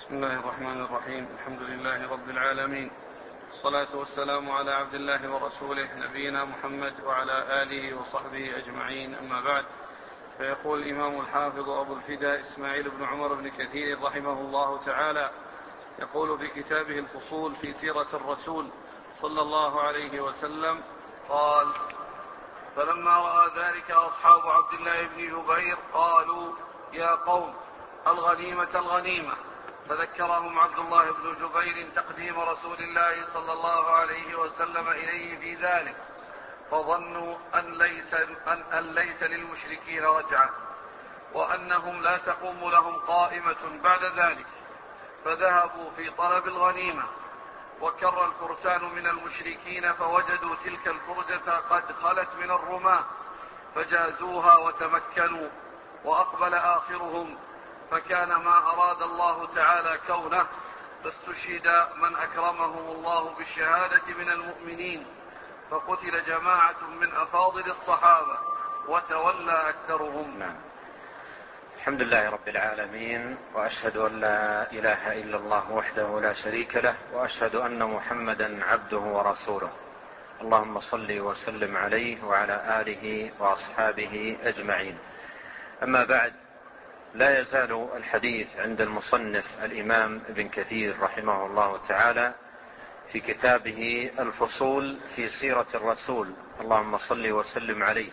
بسم الله الرحمن الرحيم. الحمد لله رب العالمين، والصلاة والسلام على عبد الله ورسوله نبينا محمد وعلى آله وصحبه أجمعين، أما بعد. فيقول الإمام الحافظ أبو الفداء إسماعيل بن عمر بن كثير رحمه الله تعالى، يقول في كتابه الفصول في سيرة الرسول صلى الله عليه وسلم قال: فلما رأى ذلك أصحاب عبد الله بن جبير قالوا: يا قوم، الغنيمة الغنيمة. فذكرهم عبد الله بن جبير تقديم رسول الله صلى الله عليه وسلم إليه في ذلك، فظنوا أن ليس للمشركين رجعة، وأنهم لا تقوم لهم قائمة بعد ذلك، فذهبوا في طلب الغنيمة. وكر الفرسان من المشركين فوجدوا تلك الفرجة قد خلت من الرماة، فجازوها وتمكنوا، وأقبل آخرهم، فكان ما أراد الله تعالى كونه، فاستشهد من أكرمهم الله بالشهادة من المؤمنين، فقتل جماعة من أفاضل الصحابة وتولى أكثرهم. الحمد لله رب العالمين، وأشهد أن لا إله إلا الله وحده لا شريك له، وأشهد أن محمدا عبده ورسوله. اللهم صل وسلم عليه وعلى آله وأصحابه أجمعين. أما بعد، لا يزال الحديث عند المصنف الإمام ابن كثير رحمه الله تعالى في كتابه الفصول في سيرة الرسول، اللهم صل وسلم عليه.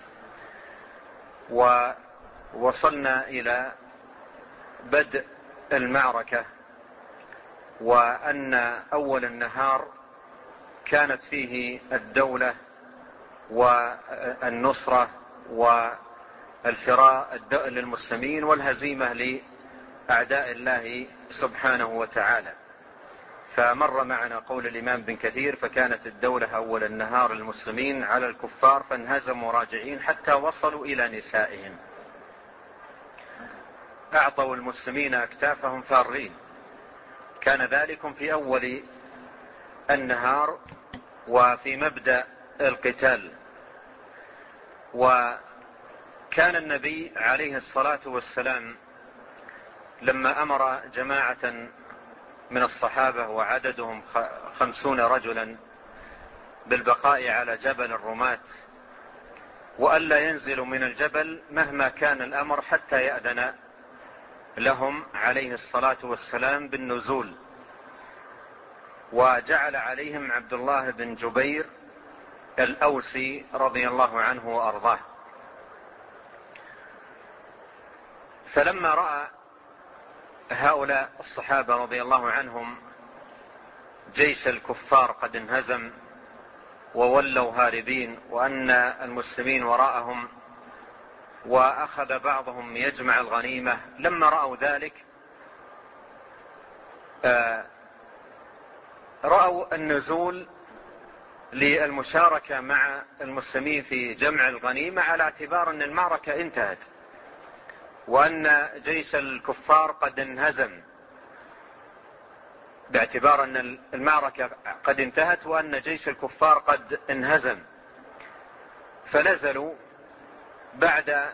ووصلنا إلى بدء المعركة، وأن أول النهار كانت فيه الدولة والنصرة والفراء للمسلمين والهزيمة لأعداء الله سبحانه وتعالى. فمر معنا قول الإمام بن كثير: فكانت الدولة أول النهار المسلمين على الكفار، فانهزموا راجعين حتى وصلوا إلى نسائهم، أعطوا المسلمين أكتافهم فارين. كان ذلك في أول النهار وفي مبدأ القتال. وكان النبي عليه الصلاة والسلام لما أمر جماعة من الصحابة وعددهم 50 رجلا بالبقاء على جبل الرماة، وألا ينزلوا من الجبل مهما كان الأمر حتى يأذن لهم عليه الصلاة والسلام بالنزول. وجعل عليهم عبد الله بن جبير الأوسي رضي الله عنه وأرضاه. فلما رأى هؤلاء الصحابة رضي الله عنهم جيش الكفار قد انهزم وولوا هاربين، وأن المسلمين وراءهم، وأخذ بعضهم يجمع الغنيمة، لما رأوا ذلك رأوا النزول للمشاركة مع المسلمين في جمع الغنيمة، على اعتبار أن المعركة انتهت وأن جيش الكفار قد انهزم، باعتبار أن المعركة قد انتهت وأن جيش الكفار قد انهزم. فنزلوا بعد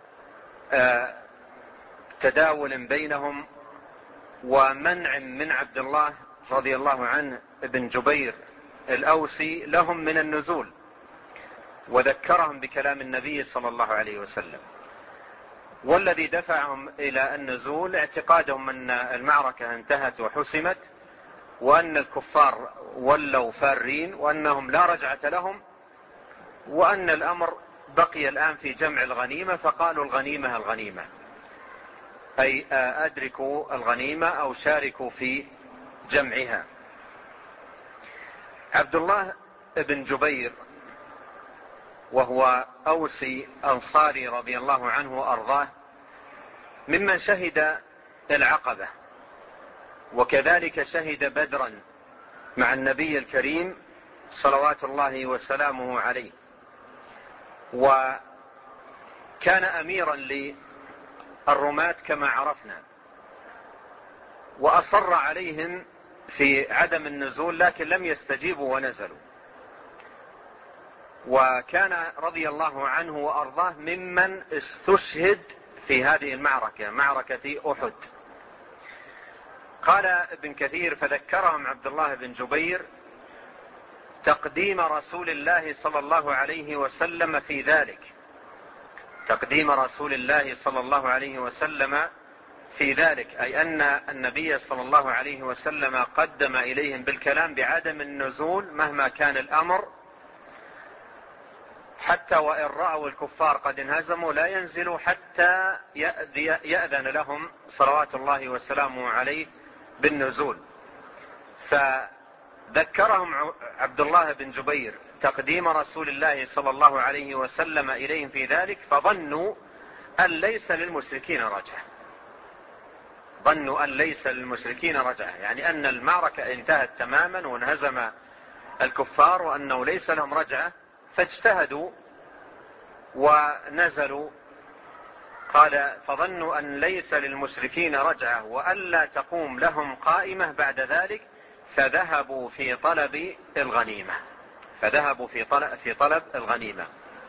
تداول بينهم ومنع من عبد الله رضي الله عنه ابن جبير الأوسي لهم من النزول، وذكرهم بكلام النبي صلى الله عليه وسلم. والذي دفعهم إلى النزول اعتقادهم أن المعركة انتهت وحسمت، وأن الكفار ولوا فارين، وأنهم لا رجعة لهم، وأن الأمر بقي الآن في جمع الغنيمة. فقالوا: الغنيمة الغنيمة، أي أدركوا الغنيمة أو شاركوا في جمعها. عبد الله بن جبير وهو أوسي أنصاري رضي الله عنه وأرضاه، ممن شهد العقبة، وكذلك شهد بدرا مع النبي الكريم صلوات الله وسلامه عليه، وكان أميرا للرماة كما عرفنا، وأصر عليهم في عدم النزول، لكن لم يستجيبوا ونزلوا. وكان رضي الله عنه وأرضاه ممن استشهد في هذه المعركة، معركة أحد. قال ابن كثير: فذكرهم عبد الله بن جبير تقديم رسول الله صلى الله عليه وسلم في ذلك، تقديم رسول الله صلى الله عليه وسلم في ذلك، أي أن النبي صلى الله عليه وسلم قدم إليهم بالكلام بعدم النزول مهما كان الأمر، حتى وإن رأوا الكفار قد انهزموا لا ينزلوا حتى يأذن لهم صلوات الله وسلامه عليه بالنزول. فذكرهم عبد الله بن جبير تقديم رسول الله صلى الله عليه وسلم إليهم في ذلك، فظنوا أن ليس للمشركين رجعة، ظنوا أن ليس للمشركين رجعة، يعني أن المعركة انتهت تماما وانهزم الكفار وأنه ليس لهم رجعة، فاجتهدوا ونزلوا. قال: فظنوا أن ليس للمشركين رجعة وألا تقوم لهم قائمة بعد ذلك، فذهبوا في طلب الغنيمة، فذهبوا في طلب الغنيمة.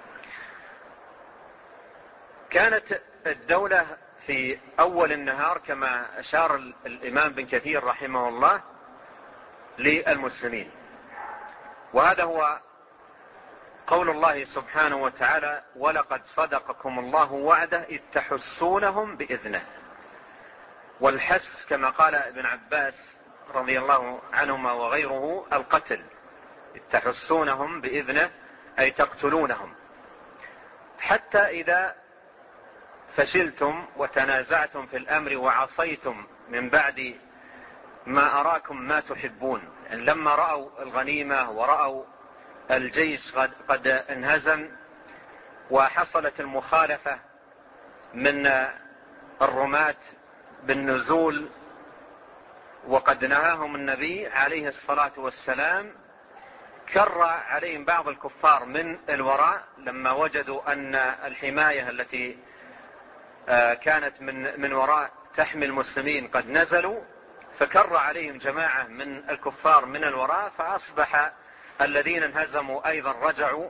كانت الدولة في أول النهار كما أشار الإمام بن كثير رحمه الله للمسلمين، وهذا هو قول الله سبحانه وتعالى: ولقد صدقكم الله وعده إذ تحسونهم بإذنه. والحس كما قال ابن عباس رضي الله عنهما وغيره القتل، إذ تحسونهم بإذنه أي تقتلونهم، حتى إذا فشلتم وتنازعتم في الأمر وعصيتم من بعد ما أراكم ما تحبون. يعني لما رأوا الغنيمة ورأوا الجيش قد انهزم وحصلت المخالفة من الرماة بالنزول وقد نهاهم النبي عليه الصلاة والسلام، كر عليهم بعض الكفار من الوراء لما وجدوا أن الحماية التي كانت من وراء تحمي المسلمين قد نزلوا، فكر عليهم جماعة من الكفار من الوراء، فأصبح الذين انهزموا أيضا رجعوا،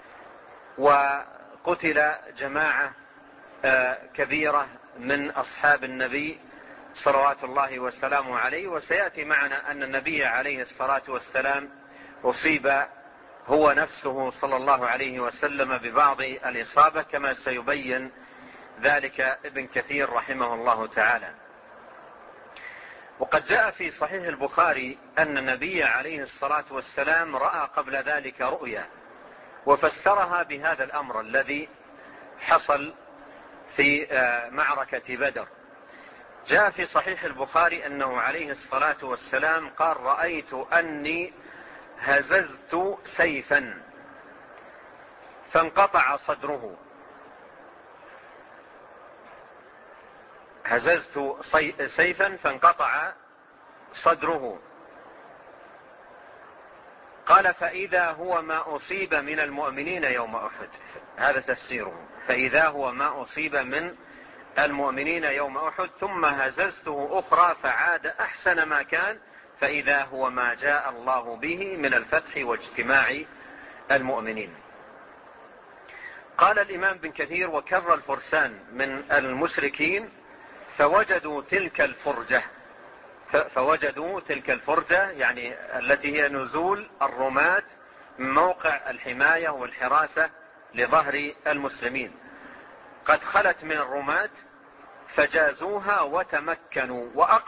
وقتل جماعة كبيرة من أصحاب النبي صلوات الله وسلامه عليه. وسيأتي معنا أن النبي عليه الصلاة والسلام أصيب هو نفسه صلى الله عليه وسلم ببعض الإصابة، كما سيبين ذلك ابن كثير رحمه الله تعالى. وقد جاء في صحيح البخاري أن النبي عليه الصلاة والسلام رأى قبل ذلك رؤيا وفسرها بهذا الأمر الذي حصل في معركة بدر. جاء في صحيح البخاري أنه عليه الصلاة والسلام قال: رأيت أني هززت سيفا فانقطع صدره، هززت سيفا فانقطع صدره. قال: فإذا هو ما أصيب من المؤمنين يوم أحد. هذا تفسيره: فإذا هو ما أصيب من المؤمنين يوم أحد، ثم هززته أخرى فعاد أحسن ما كان، فإذا هو ما جاء الله به من الفتح واجتماع المؤمنين. قال الإمام بن كثير: وكر الفرسان من المشركين فوجدوا تلك الفرجة يعني التي هي نزول الرماة من موقع الحماية والحراسة لظهر المسلمين، قد خلت من الرماة فجازوها وتمكنوا،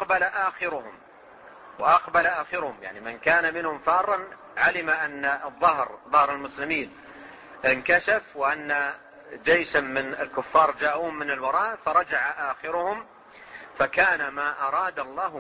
وأقبل آخرهم يعني من كان منهم فارا علم أن ظهر المسلمين انكشف وأن جيشا من الكفار جاءون من الوراء، فرجع آخرهم، فكان ما أراد الله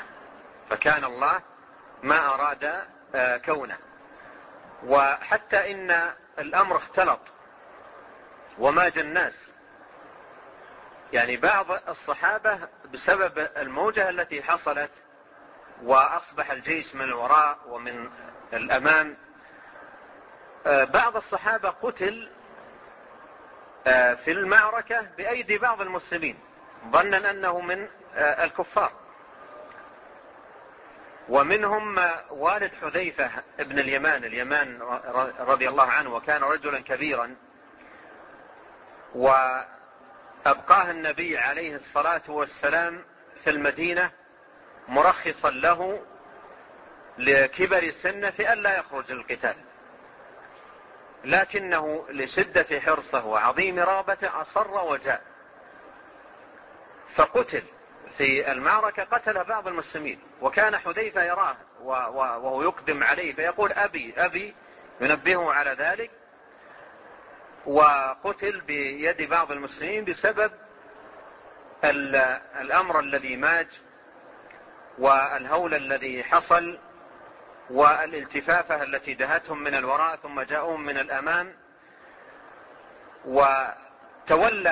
كونه. وحتى إن الأمر اختلط وماج الناس، يعني بعض الصحابة بسبب الموجة التي حصلت وأصبح الجيش من الوراء ومن الأمام، بعض الصحابة قتل في المعركة بأيدي بعض المسلمين ظنا أنه من الكفار. ومنهم والد حذيفة ابن اليمان رضي الله عنه، وكان رجلا كبيرا، وأبقاه النبي عليه الصلاة والسلام في المدينة مرخصا له لكبر سنه في أن لا يخرج للقتال، لكنه لشدة حرصه وعظيم رغبته أصر وجاء، فقتل في المعركة، قتل بعض المسلمين، وكان حذيفة يراه وهو يقدم عليه فيقول أبي أبي، ينبهه على ذلك، وقتل بيد بعض المسلمين بسبب الأمر الذي ماج والهول الذي حصل والالتفافة التي دهتهم من الوراء ثم جاءوهم من الأمام، وتولى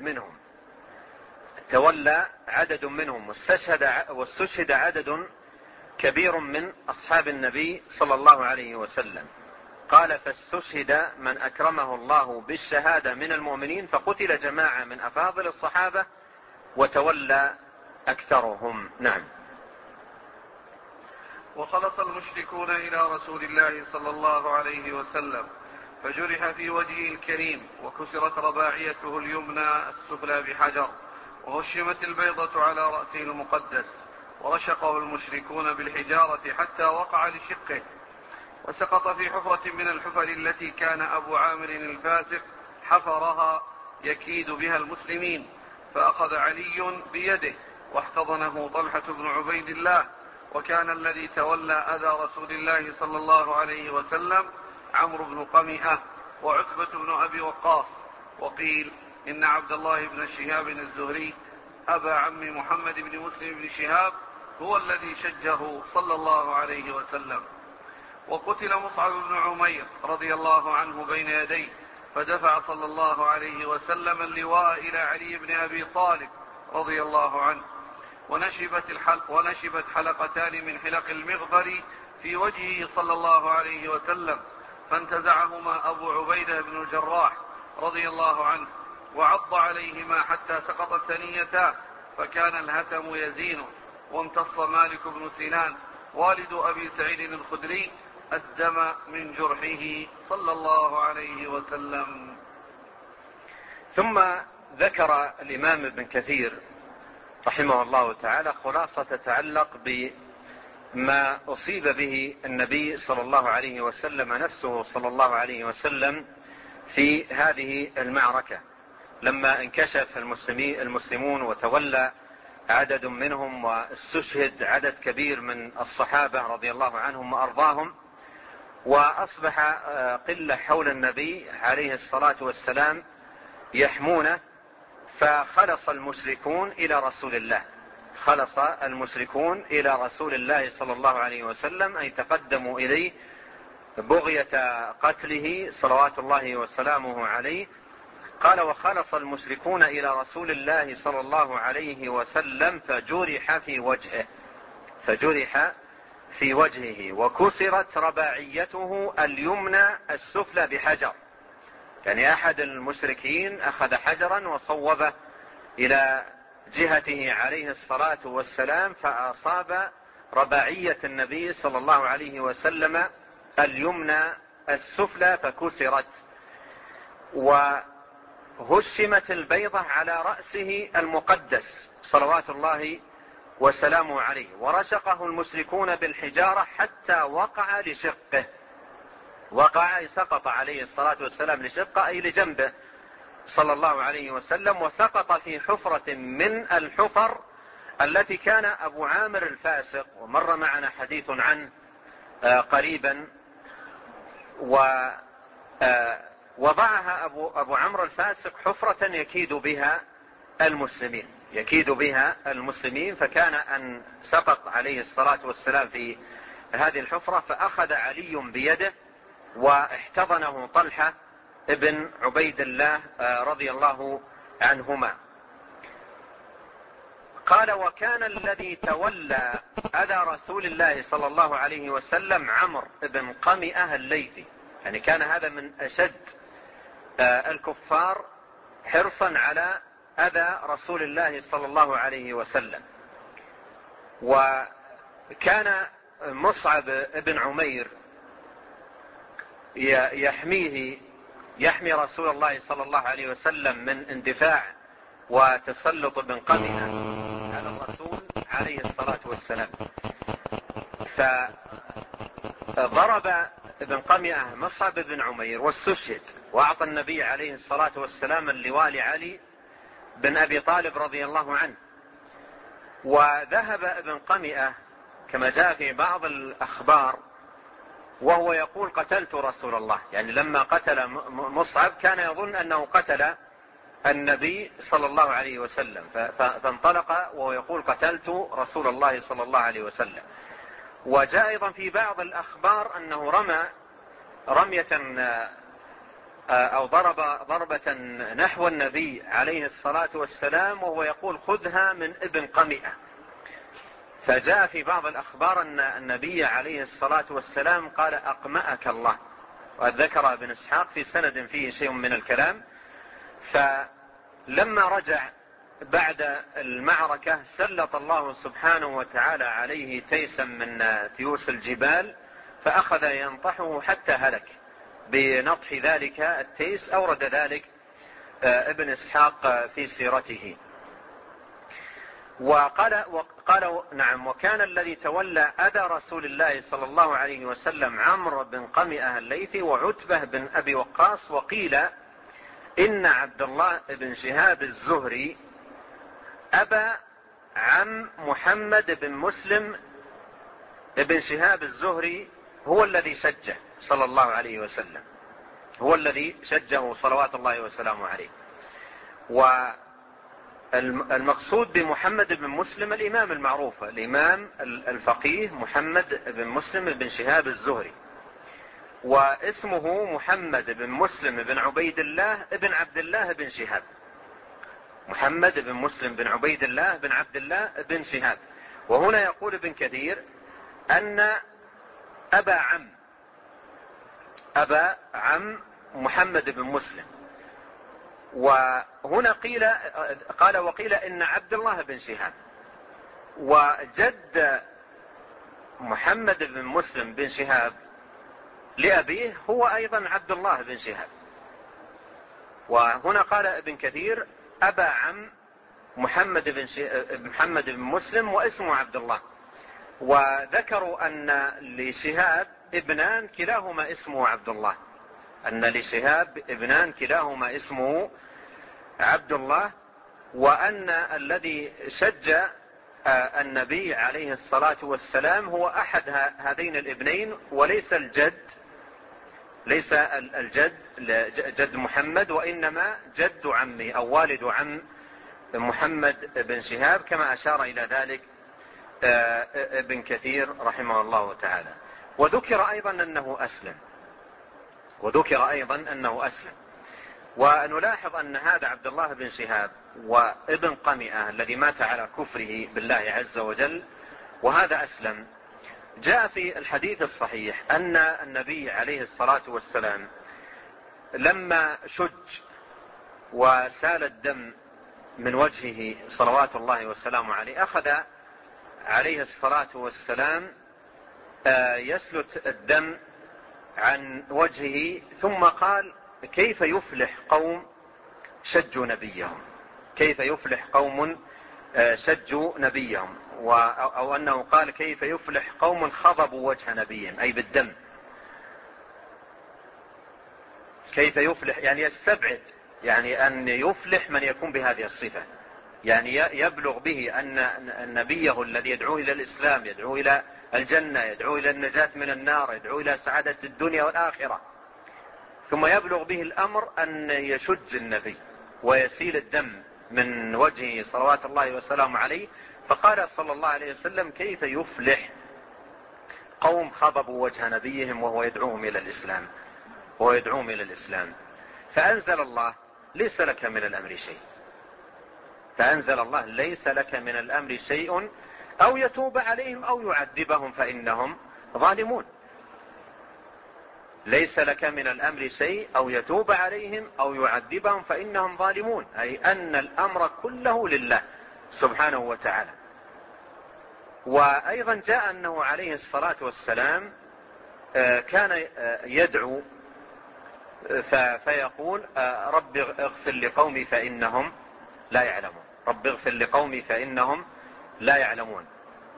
عدد منهم واستشهد عدد كبير من أصحاب النبي صلى الله عليه وسلم. قال فاستشهد من أكرمه الله بالشهادة من المؤمنين، فقتل جماعة من أفاضل الصحابة وتولى أكثرهم. نعم. وخلص المشركون إلى رسول الله صلى الله عليه وسلم فجرح في وجهه الكريم، وكسرت رباعيته اليمنى السفلى بحجر، وهشمت البيضة على رأسه المقدس، ورشقه المشركون بالحجارة حتى وقع لشقه، وسقط في حفرة من الحفر التي كان أبو عامر الفاسق حفرها يكيد بها المسلمين، فأخذ علي بيده واحتضنه طلحة بن عبيد الله. وكان الذي تولى أذى رسول الله صلى الله عليه وسلم عمرو بن قمئة وعتبة بن أبي وقاص. وقيل إن عبد الله بن شهاب الزهري أبا عم محمد بن مسلم بن شهاب هو الذي شجه صلى الله عليه وسلم. وقتل مصعب بن عمير رضي الله عنه بين يديه، فدفع صلى الله عليه وسلم اللواء إلى علي بن أبي طالب رضي الله عنه، ونشبت حلقتان من حلق المغفر في وجهه صلى الله عليه وسلم، فانتزعهما أبو عبيدة بن الجراح رضي الله عنه وعض عليهما حتى سقطت ثنيتاه، فكان الهتم يزينه. وامتص مالك بن سنان والد أبي سعيد الخدري الدم من جرحه صلى الله عليه وسلم. ثم ذكر الإمام ابن كثير رحمه الله تعالى خلاصة تتعلق بما أصيب به النبي صلى الله عليه وسلم نفسه صلى الله عليه وسلم في هذه المعركة، لما انكشف المسلمون وتولى عدد منهم واستشهد عدد كبير من الصحابة رضي الله عنهم وأرضاهم، وأصبح قلة حول النبي عليه الصلاة والسلام يحمونه، فخلص المشركون إلى رسول الله صلى الله عليه وسلم، أي تقدموا إليه بغية قتله صلوات الله وسلامه عليه. قال وخلص المشركون إلى رسول الله صلى الله عليه وسلم فجرح في وجهه وكسرت رباعيته اليمنى السفلى بحجر، يعني أحد المشركين أخذ حجرا وصوبه إلى جهته عليه الصلاة والسلام، فأصاب رباعية النبي صلى الله عليه وسلم اليمنى السفلى فكسرت، وهشمت البيضة على رأسه المقدس صلوات الله وسلامه عليه، ورشقه المشركون بالحجارة حتى وقع لشقه. سقط عليه الصلاة والسلام لشقه أي لجنبه صلى الله عليه وسلم، وسقط في حفرة من الحفر التي كان أبو عامر الفاسق، ومر معنا حديث عنه قريبا، ووضعها أبو عمرو الفاسق حفرة يكيد بها المسلمين، فكان أن سقط عليه الصلاة والسلام في هذه الحفرة، فأخذ علي بيده واحتضنه طلحة ابن عبيد الله رضي الله عنهما. قال وكان الذي تولى أذى رسول الله صلى الله عليه وسلم عمرو بن قمئة الليثي، يعني كان هذا من أشد الكفار حرصا على أذى رسول الله صلى الله عليه وسلم. وكان مصعب بن عمير يحمي رسول الله صلى الله عليه وسلم من اندفاع وتسلط بن قمئة على الرسول عليه عليه الصلاة والسلام. فضرب ابن قمئة مصعب بن عمير واستشهد، وأعطى النبي عليه الصلاة والسلام اللواء لعلي بن أبي طالب رضي الله عنه. وذهب ابن قمئة كما جاء في بعض الأخبار وهو يقول قتلت رسول الله، يعني لما قتل مصعب كان يظن أنه قتل النبي صلى الله عليه وسلم، فانطلق وهو يقول قتلت رسول الله صلى الله عليه وسلم. وجاء أيضا في بعض الأخبار أنه رمى رمية أو ضربة نحو النبي عليه الصلاة والسلام وهو يقول خذها من ابن قمئة. فجاء في بعض الأخبار أن النبي عليه الصلاة والسلام قال أقمأك الله، وذكر ابن إسحاق في سند فيه شيء من الكلام. فلما رجع بعد المعركة سلط الله سبحانه وتعالى عليه تيسا من تيوس الجبال، فأخذ ينطحه حتى هلك بنطح ذلك التيس. أورد ذلك ابن إسحاق في سيرته. وقال نعم، وكان الذي تولى أذى رسول الله صلى الله عليه وسلم عمرو بن قمئة الليثي وعتبة بن أبي وقاص. وقيل إن عبد الله بن شهاب الزهري أبا عم محمد بن مسلم بن شهاب الزهري هو الذي شجه صلى الله عليه وسلم، هو الذي شجه صلوات الله وسلامه عليه. والمقصود بمحمد بن مسلم الإمام المعروف، الإمام الفقيه محمد بن مسلم بن شهاب الزهري، واسمه محمد بن مسلم بن عبيد الله بن عبد الله بن شهاب. محمد بن مسلم بن عبيد الله بن عبد الله بن شهاب. وهنا يقول ابن كثير أن أبا عم محمد بن مسلم. وهنا قال وقيل إن عبد الله بن شهاب، وجد محمد بن مسلم بن شهاب لأبيه هو أيضا عبد الله بن شهاب. وهنا قال ابن كثير أبا عم محمد بن مسلم واسمه عبد الله. وذكروا أن لشهاب ابنان كلاهما اسمه عبد الله، أن لشهاب ابنان كلاهما اسمه عبد الله. وأن الذي شج النبي عليه الصلاة والسلام هو أحد هذين الابنين وليس الجد، ليس الجد جد محمد، وإنما جد عمه أو والد عم محمد بن شهاب، كما أشار إلى ذلك ابن كثير رحمه الله تعالى. وذكر أيضا أنه أسلم. ونلاحظ أن هذا عبد الله بن شهاب وابن قمئة الذي مات على كفره بالله عز وجل وهذا أسلم، جاء في الحديث الصحيح أن النبي عليه الصلاة والسلام لما شج وسال الدم من وجهه صلوات الله وسلامه عليه أخذ عليه الصلاة والسلام يسلت الدم عن وجهه، ثم قال كيف يفلح قوم شجوا نبيهم، كيف يفلح قوم شجوا نبيهم، أو أنه قال كيف يفلح قوم خضبوا وجه نبيهم، أي بالدم. كيف يفلح يعني يستبعد، يعني أن يفلح من يكون بهذه الصفة، يعني يبلغ به أن نبيه الذي يدعو إلى الإسلام، يدعو إلى الجنة، يدعو إلى النجاة من النار، يدعو إلى سعادة الدنيا والآخرة، ثم يبلغ به الأمر أن يشج النبي ويسيل الدم من وجهه صلوات الله وسلامه عليه. فقال صلى الله عليه وسلم كيف يفلح قوم خضبوا وجه نبيهم وهو يدعوهم إلى الإسلام. فأنزل الله ليس لك من الأمر شيء، فأنزل الله ليس لك من الأمر شيء أو يتوب عليهم أو يعذبهم فإنهم ظالمون. ليس لك من الأمر شيء أو يتوب عليهم أو يعذبهم فإنهم ظالمون، أي أن الأمر كله لله سبحانه وتعالى. وأيضا جاء أنه عليه الصلاة والسلام كان يدعو فيقول رب اغفر لقومي فإنهم لا يعلمون، رب اغفر لقومي فإنهم لا يعلمون.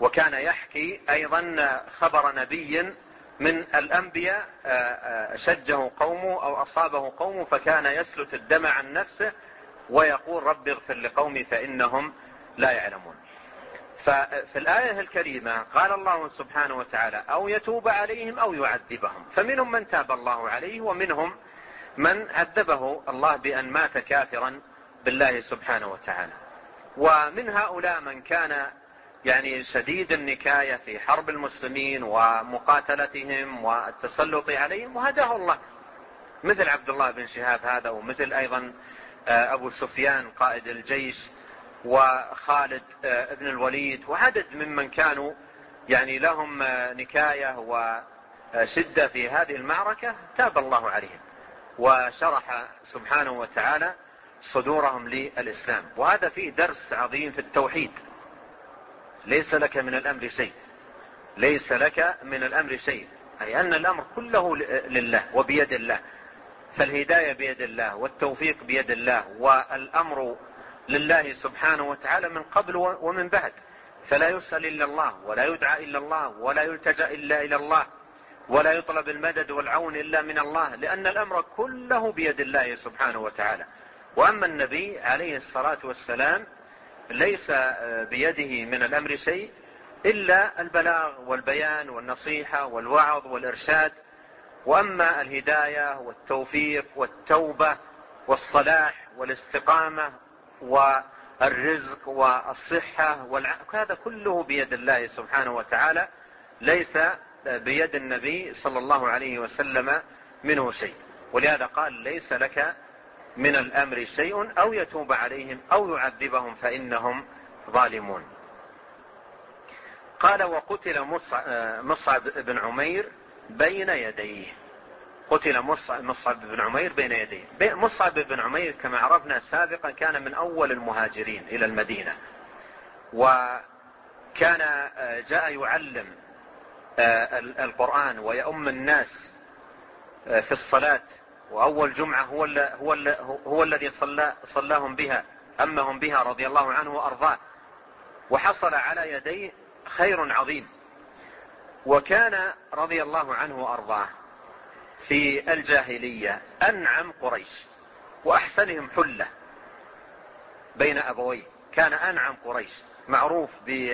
وكان يحكي أيضا خبر نبي من الأنبياء شجه قومه أو أصابه قومه فكان يسلت الدم عن نفسه ويقول رب اغفر لقومي فإنهم لا يعلمون. ففي الآية الكريمة قال الله سبحانه وتعالى أو يتوب عليهم أو يعذبهم، فمنهم من تاب الله عليه ومنهم من عذبه الله بأن مات كافرا بالله سبحانه وتعالى. ومن هؤلاء من كان يعني شديد النكاية في حرب المسلمين ومقاتلتهم والتسلط عليهم وهداه الله، مثل عبد الله بن شهاب هذا، ومثل أيضا أبو سفيان قائد الجيش، وخالد بن الوليد، وعدد ممن كانوا يعني لهم نكاية وشدة في هذه المعركة تاب الله عليهم وشرح سبحانه وتعالى صدورهم للإسلام. وهذا فيه درس عظيم في التوحيد. ليس لك من الأمر شيء، ليس لك من الأمر شيء، أي أن الأمر كله لله وبيد الله، فالهداية بيد الله والتوفيق بيد الله، والأمر لله سبحانه وتعالى من قبل ومن بعد، فلا يسأل إلا الله ولا يدعى إلا الله ولا يلتجأ إلا إلى الله ولا يطلب المدد والعون إلا من الله، لأن الأمر كله بيد الله سبحانه وتعالى. وأما النبي عليه الصلاة والسلام ليس بيده من الأمر شيء إلا البلاغ والبيان والنصيحة والوعظ والإرشاد. وأما الهداية والتوفيق والتوبة والصلاح والاستقامة والرزق والصحة هذا كله بيد الله سبحانه وتعالى، ليس بيد النبي صلى الله عليه وسلم منه شيء. ولهذا قال ليس لك من الأمر شيء أو يتوب عليهم أو يعذبهم فإنهم ظالمون. قال وقتل مصعب بن عمير بين يديه. قتل مصعب بن عمير بين يديه. مصعب بن عمير كما عرفنا سابقا كان من أول المهاجرين إلى المدينة، وكان جاء يعلم القرآن ويؤم الناس في الصلاة، وأول جمعة هو الذي صلاهم بها، أمهم بها رضي الله عنه وأرضاه، وحصل على يديه خير عظيم. وكان رضي الله عنه وأرضاه في الجاهلية أنعم قريش وأحسنهم حلة بين أبويه، كان أنعم قريش، معروف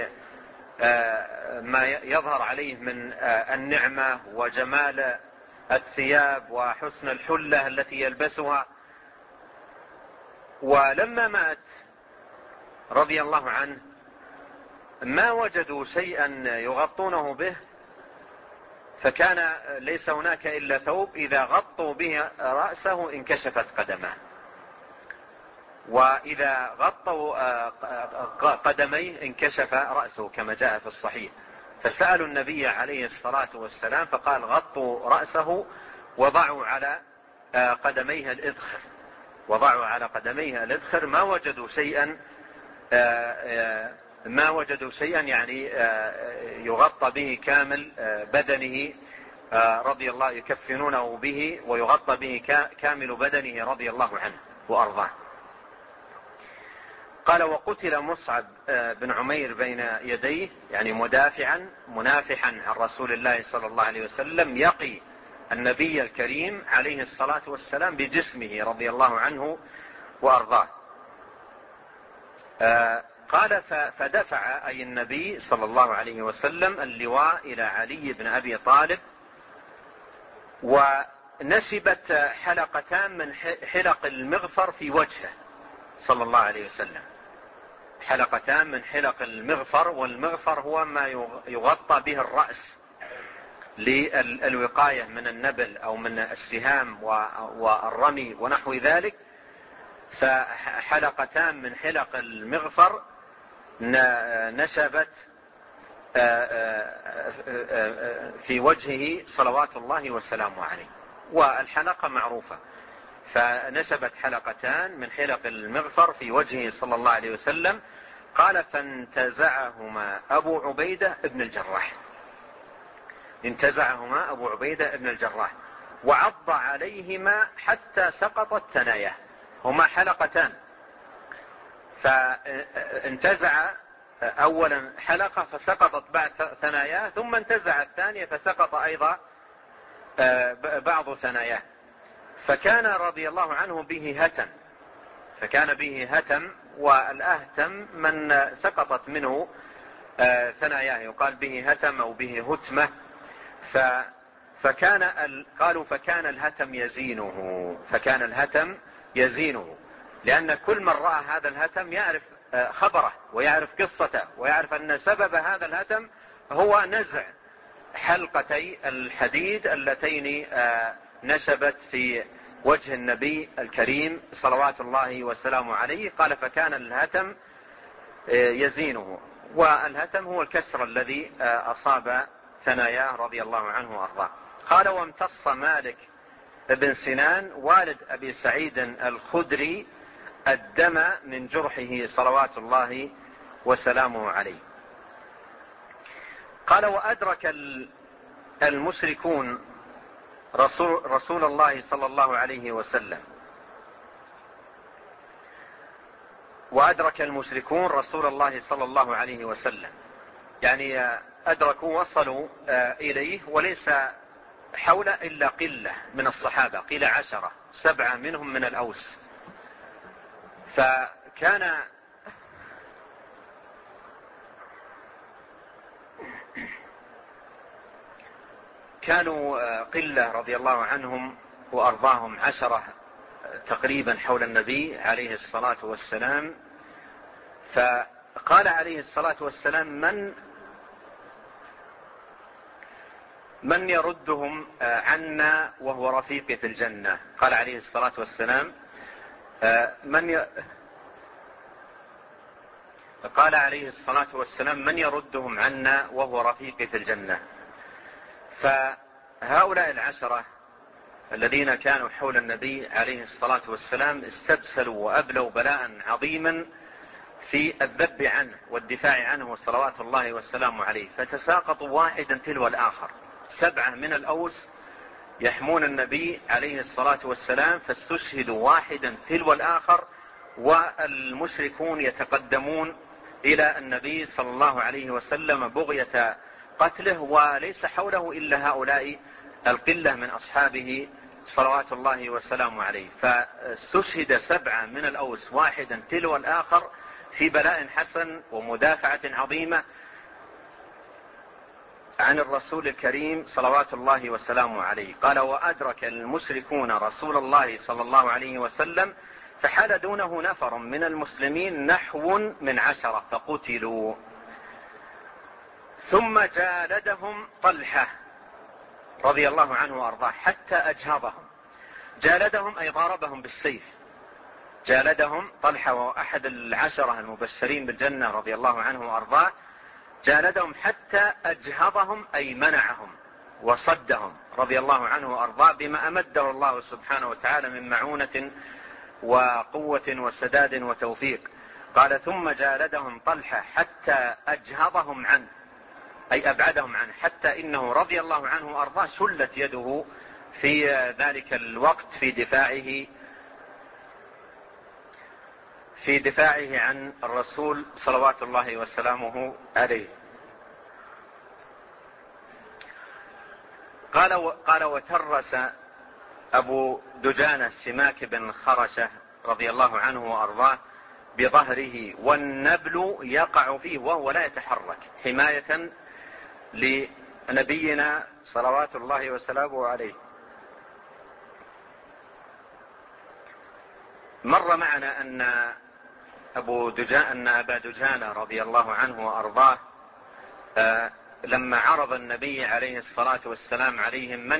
بما يظهر عليه من النعمة وجمال الثياب وحسن الحلة التي يلبسها. ولما مات رضي الله عنه ما وجدوا شيئا يغطونه به، فكان ليس هناك إلا ثوب إذا غطوا به رأسه انكشفت قدمه، وإذا غطوا قدميه انكشف رأسه كما جاء في الصحيح. فسألوا النبي عليه الصلاة والسلام فقال غطوا رأسه وضعوا على قدميه الإذخر، وضعوا على قدميه الإذخر. ما وجدوا شيئا يعني يغطى به كامل بدنه رضي الله، يكفنونه به ويغطى به كامل بدنه رضي الله عنه وأرضاه. قال وقتل مصعب بن عمير بين يديه، يعني منافحا عن رسول الله صلى الله عليه وسلم، يقي النبي الكريم عليه الصلاة والسلام بجسمه رضي الله عنه وأرضاه. قال فدفع أي النبي صلى الله عليه وسلم اللواء إلى علي بن أبي طالب، ونشبت حلقتان من حلق المغفر في وجهه صلى الله عليه وسلم، حلقتان من حلق المغفر، والمغفر هو ما يغطى به الرأس للوقاية من النبل أو من السهام والرمي ونحو ذلك. فحلقتان من حلق المغفر نشبت في وجهه صلوات الله وسلامه عليه، والحلقة معروفة. فنشبت حلقتان من حلق المغفر في وجهه صلى الله عليه وسلم. قال فانتزعهما أبو عبيدة ابن الجراح، انتزعهما أبو عبيدة ابن الجراح وعض عليهما حتى سقطت ثناياه. هما حلقتان، فانتزع أولا حلقة فسقطت بعض ثناياه، ثم انتزع الثانية فسقط أيضا بعض ثناياه، فكان رضي الله عنه به هتم، فكان به هتم، والأهتم من سقطت منه ثناياه، يقال به هتم أو به هتمة. قالوا فكان الهتم يزينه، فكان الهتم يزينه، لأن كل من رأى هذا الهتم يعرف خبره ويعرف قصته ويعرف أن سبب هذا الهتم هو نزع حلقتي الحديد اللتين نشبت في وجه النبي الكريم صلوات الله وسلامه عليه. قال فكان الهتم يزينه، والهتم هو الكسر الذي أصاب ثناياه رضي الله عنه وأرضاه. قال وامتص مالك بن سنان والد أبي سعيد الخدري الدم من جرحه صلوات الله وسلامه عليه. قال وأدرك المشركون رسول الله صلى الله عليه وسلم، وأدرك المشركون رسول الله صلى الله عليه وسلم، يعني أدركوا وصلوا إليه، وليس حول إلا قلة من الصحابة، قيل 10، 7 منهم من الأوس. كانوا قلة رضي الله عنهم وأرضاهم، 10 تقريبا حول النبي عليه الصلاة والسلام. فقال عليه الصلاة والسلام من يردهم عنا وهو رفيقي في الجنة. قال عليه الصلاة والسلام قال عليه الصلاة والسلام من يردهم عنا وهو رفيقي في الجنة. فهؤلاء 10 الذين كانوا حول النبي عليه الصلاة والسلام استبسلوا وأبلوا بلاء عظيما في الذب عنه والدفاع عنه صلوات الله والسلام عليه، فتساقطوا واحدا تلو الآخر. 7 من الأوس يحمون النبي عليه الصلاة والسلام، فاستشهدوا واحدا تلو الآخر، والمشركون يتقدمون إلى النبي صلى الله عليه وسلم بغية قتله، وليس حوله إلا هؤلاء القلة من أصحابه صلوات الله وسلامه عليه. فاستشهد 7 من الأوس واحدا تلو الآخر في بلاء حسن ومدافعة عظيمة عن الرسول الكريم صلوات الله وسلامه عليه. قال وأدرك المشركون رسول الله صلى الله عليه وسلم فحال دونه نفر من المسلمين نحو من 10 فقتلوا، ثم جالدهم طلحة رضي الله عنه وأرضاه حتى أجهضهم. جالدهم أي ضاربهم بالسيف. جالدهم طلحة وأحد 10 المبشرين بالجنة رضي الله عنه وأرضاه، جالدهم حتى أجهضهم أي منعهم وصدهم رضي الله عنه وأرضاه بما أمده الله سبحانه وتعالى من معونة وقوة وسداد وتوفيق. قال ثم جالدهم طلحة حتى أجهضهم عنه أي أبعدهم عنه، حتى إنه رضي الله عنه وأرضاه شلت يده في ذلك الوقت في دفاعه عن الرسول صلوات الله وسلامه عليه. قال وترس أبو دجانة سماك بن خرشة رضي الله عنه وأرضاه بظهره والنبل يقع فيه وهو لا يتحرك، حماية لنبينا صلوات الله وسلامه عليه. مر معنا أن أبا دجانة رضي الله عنه وأرضاه لما عرض النبي عليه الصلاة والسلام عليهم من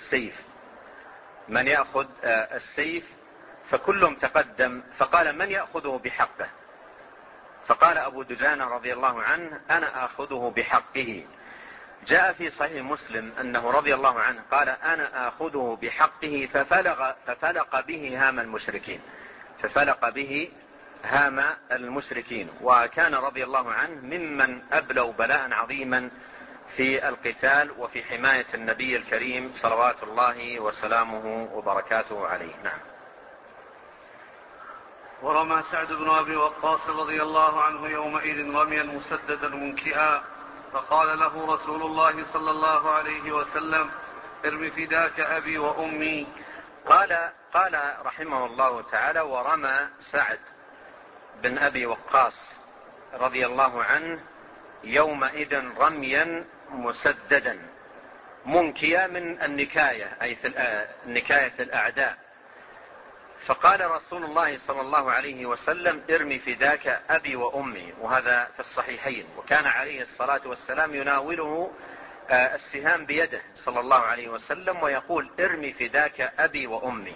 يأخذ السيف فكلهم تقدم، فقال من يأخذه بحقه؟ فقال أبو دجانة رضي الله عنه أنا آخذه بحقه. جاء في صحيح مسلم أنه رضي الله عنه قال أنا آخذه بحقه ففلق به هام المشركين، ففلق به هام المشركين. وكان رضي الله عنه ممن أبلوا بلاء عظيما في القتال وفي حماية النبي الكريم صلوات الله وسلامه وبركاته عليه. نعم. ورمى سعد بن أبي وقاص رضي الله عنه يومئذ رميا مسددا منكئا، فقال له رسول الله صلى الله عليه وسلم: ارم فداك أبي وأمي. قال رحمه الله تعالى: ورمى سعد بن أبي وقاص رضي الله عنه يومئذ رميا مسددا منكيا، من النكاية أي في نكاية الأعداء. فقال رسول الله صلى الله عليه وسلم: ارمي فداك أبي وأمي، وهذا في الصحيحين. وكان عليه الصلاة والسلام يناوله السهام بيده صلى الله عليه وسلم ويقول: ارمي فداك أبي وأمي.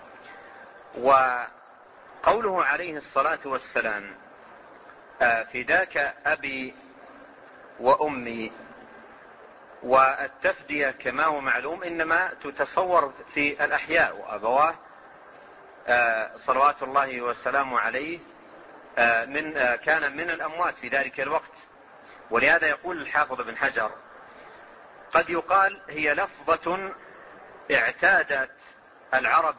وقوله عليه الصلاة والسلام فداك أبي وأمي، والتفدية كما هو معلوم إنما تتصور في الأحياء، وأبواه صلوات الله وسلامه عليه كان من الأموات في ذلك الوقت. ولهذا يقول الحافظ بن حجر: قد يقال هي لفظة اعتادت العرب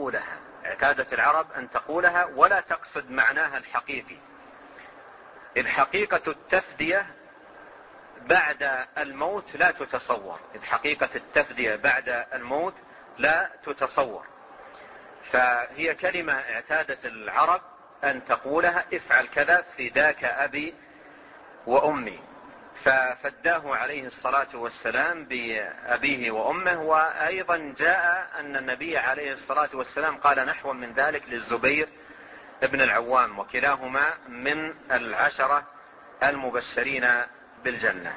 أن تقولها ولا تقصد معناها الحقيقي. الحقيقة التفدية بعد الموت لا تتصور، الحقيقة التفدية بعد الموت لا تتصور. فهي كلمة اعتادت العرب أن تقولها: افعل كذا فداك أبي وأمي. ففداه عليه الصلاة والسلام بأبيه وأمه. وأيضا جاء أن النبي عليه الصلاة والسلام قال نحو من ذلك للزبير ابن العوام، وكلاهما من 10 المبشرين بالجنة.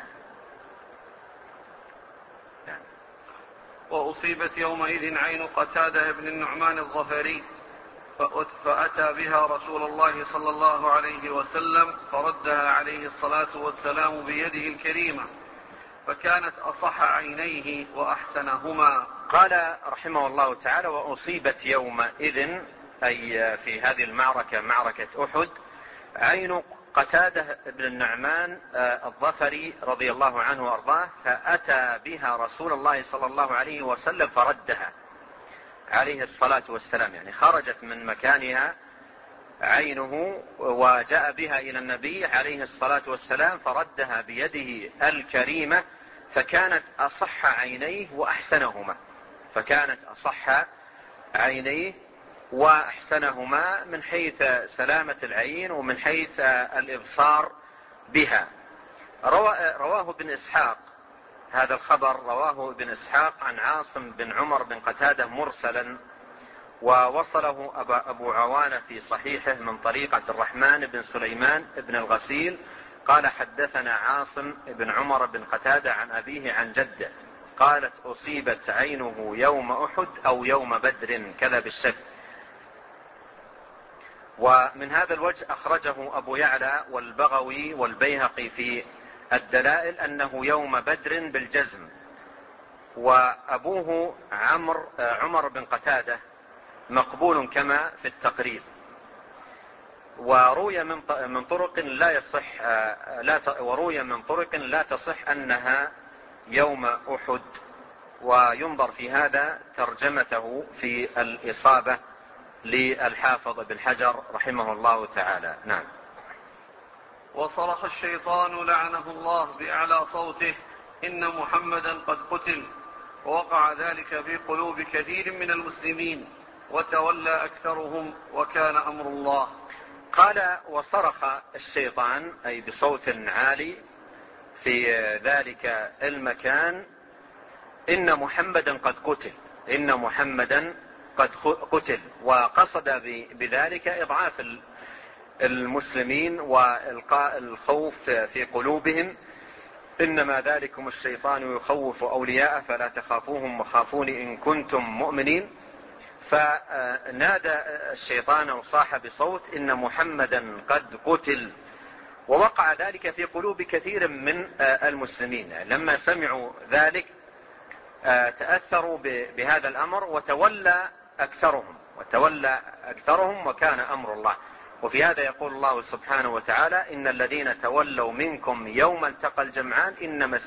وأصيبت يومئذ عين قتادة بن النعمان الظفري، فأتى بها رسول الله صلى الله عليه وسلم فردها عليه الصلاة والسلام بيده الكريمة، فكانت أصح عينيه وأحسنهما. قال رحمه الله تعالى: وأصيبت يومئذ، أي في هذه المعركة، معركة أحد، عين قتادة بن النعمان الظفري رضي الله عنه وأرضاه، فأتى بها رسول الله صلى الله عليه وسلم فردها عليه الصلاة والسلام، يعني خرجت من مكانها عينه وجاء بها إلى النبي عليه الصلاة والسلام فردها بيده الكريمة، فكانت أصح عينيه وأحسنهما. فكانت أصح عينيه وأحسنهما من حيث سلامة العين ومن حيث الإبصار بها. رواه ابن إسحاق، هذا الخبر رواه ابن إسحاق عن عاصم بن عمر بن قتادة مرسلا، ووصله أبو عوانة في صحيحه من طريق عبد الرحمن بن سليمان بن الغسيل قال: حدثنا عاصم بن عمر بن قتادة عن أبيه عن جده قالت: أصيبت عينه يوم أحد أو يوم بدر، كذا بالشك. ومن هذا الوجه أخرجه أبو يعلى والبغوي والبيهقي في الدلائل أنه يوم بدر بالجزم. وأبوه عمر بن قتادة مقبول كما في التقريب. وروي من طرق لا تصح أنها يوم أحد. وينظر في هذا ترجمته في الإصابة للحافظ بن حجر رحمه الله تعالى. نعم. وصرخ الشيطان لعنه الله بأعلى صوته: إن محمدا قد قتل. ووقع ذلك في قلوب كثير من المسلمين وتولى أكثرهم وكان أمر الله. قال: وصرخ الشيطان، أي بصوت عالي في ذلك المكان: إن محمدا قد قتل، إن محمدا قد قتل. وقصد بذلك إضعاف المسلمين وإلقاء الخوف في قلوبهم. إنما ذلكم الشيطان يخوف أولياءه فلا تخافوهم وخافون إن كنتم مؤمنين. فنادى الشيطان وصاح بصوت: إن محمدا قد قتل. ووقع ذلك في قلوب كثير من المسلمين. لما سمعوا ذلك تأثروا بهذا الأمر وتولى أكثرهم وكان أمر الله. وفي هذا يقول الله سبحانه وتعالى: إن الذين تولوا منكم يوم التقى الجمعان إنما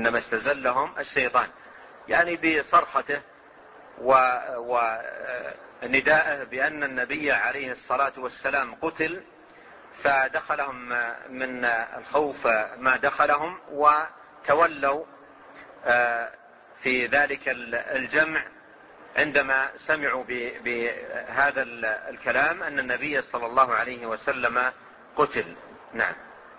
استزلهم الشيطان، يعني بصرخته نداءه بأن النبي عليه الصلاة والسلام قتل، فدخلهم من الخوف ما دخلهم، وتولوا في ذلك الجمع عندما سمعوا بهذا الكلام أن النبي صلى الله عليه وسلم قتل. نعم.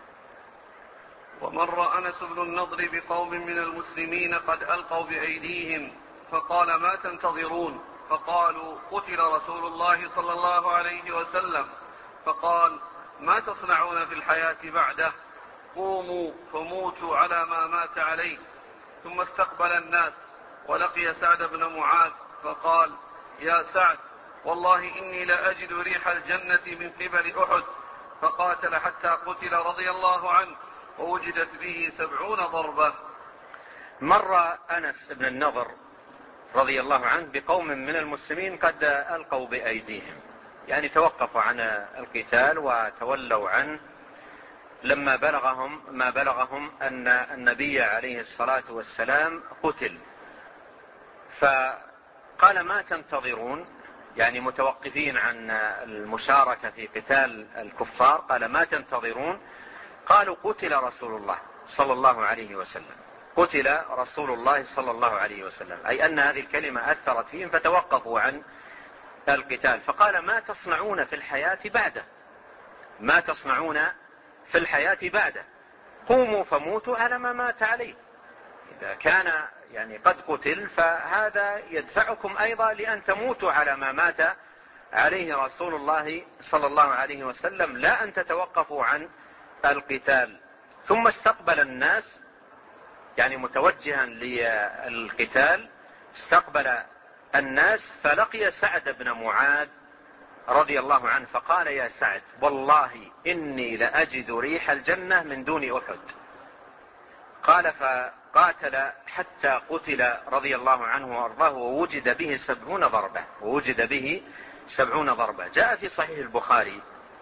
ومر أنس بن النضر بقوم من المسلمين قد ألقوا بأيديهم فقال ما تنتظرون؟ فقالوا قتل رسول الله صلى الله عليه وسلم. فقال ما تصنعون في الحياة بعده؟ قوموا فموتوا على ما مات عليه. ثم استقبل الناس ولقي سعد بن معاذ فقال يا سعد والله إني لأجد ريح الجنة من قبل أحد. فقاتل حتى قتل رضي الله عنه ووجدت به 70 ضربة. مر أنس بن النضر رضي الله عنه بقوم من المسلمين قد ألقوا بأيديهم، يعني توقفوا عن القتال وتولوا عنه لما ما بلغهم أن النبي عليه الصلاة والسلام قتل. فقال ما تنتظرون؟ يعني متوقفين عن المشاركة في قتال الكفار. قال ما تنتظرون؟ قالوا قتل رسول الله صلى الله عليه وسلم، قتل رسول الله صلى الله عليه وسلم، أي أن هذه الكلمة أثرت فيهم فتوقفوا عن القتال. فقال ما تصنعون في الحياة بعده؟ ما تصنعون في الحياة بعده؟ قوموا فموتوا على ما مات عليه. إذا كان يعني قد قتل فهذا يدفعكم أيضا لأن تموتوا على ما مات عليه رسول الله صلى الله عليه وسلم، لا أن تتوقفوا عن القتال. ثم استقبل الناس، يعني متوجها للقتال، استقبل الناس فلقي سعد بن معاذ رضي الله عنه فقال يا سعد والله إني لأجد ريح الجنة من دون أحد. قال فقاتل حتى قتل رضي الله عنه وأرضاه ووجد به 70 ضربة، ووجد به 70 ضربة. جاء في صحيح البخاري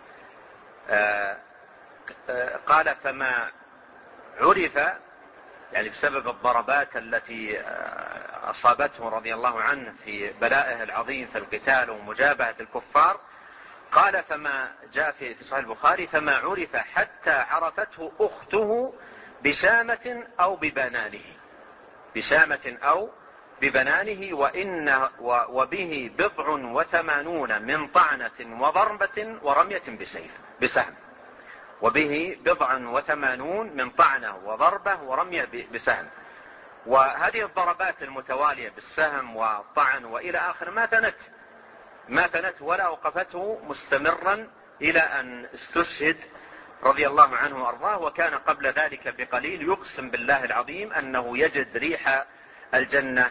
قال فما عرف، يعني بسبب الضربات التي أصابته رضي الله عنه في بلائه العظيم في القتال ومجابهة الكفار، قال فما جاء في صحيح البخاري فما عرف حتى عرفته أخته بشامة أو ببنانه، بشامة أو ببنانه، وبه 87 من طعنة وضربة ورمية بسهم، وبه 87 من طعنة وضربة ورمية بسهم. وهذه الضربات المتوالية بالسهم والطعن وإلى آخر ما ثنت ولا وقفته مستمرا إلى أن استشهد رضي الله عنه وأرضاه. وكان قبل ذلك بقليل يقسم بالله العظيم أنه يجد ريح الجنة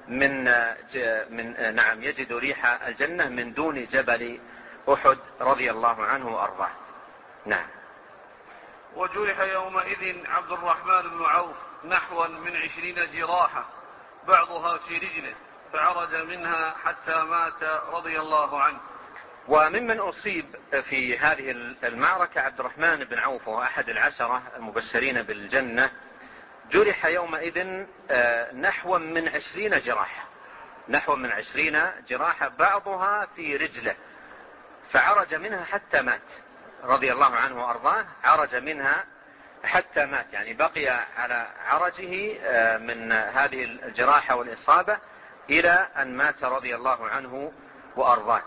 يجد ريح الجنة من دون جبل أحد رضي الله عنه وأرضاه. نعم. وجرح يومئذ عبد الرحمن بن عوف نحوا من 20 جراحة بعضها في رجله فعرج منها حتى مات رضي الله عنه. وممن أصيب في هذه المعركة عبد الرحمن بن عوف، وهو أحد العشرة المبشرين بالجنة. جرح يومئذ نحو من 20 جراحة، نحو من 20 جراحة بعضها في رجله فعرج منها حتى مات رضي الله عنه وأرضاه. عرج منها حتى مات، يعني بقي على عرجه من هذه الجراحة والإصابة إلى أن مات رضي الله عنه وأرضاه.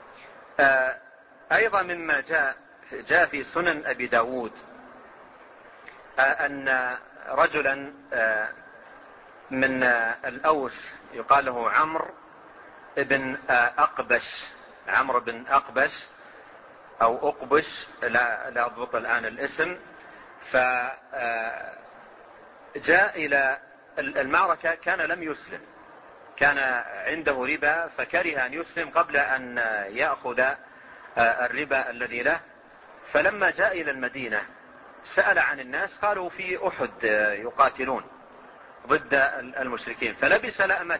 أيضا مما جاء في سنن أبي داود أن رجلا من الأوس يقال له عمرو بن أقبش أو أقبش، لا أضبط الآن الاسم، فجاء إلى المعركة كان لم يسلم، كان عنده ربا فكره أن يسلم قبل أن يأخذ الربا الذي له. فلما جاء إلى المدينة سأل عن الناس، قالوا في أحد يقاتلون ضد المشركين، فلبس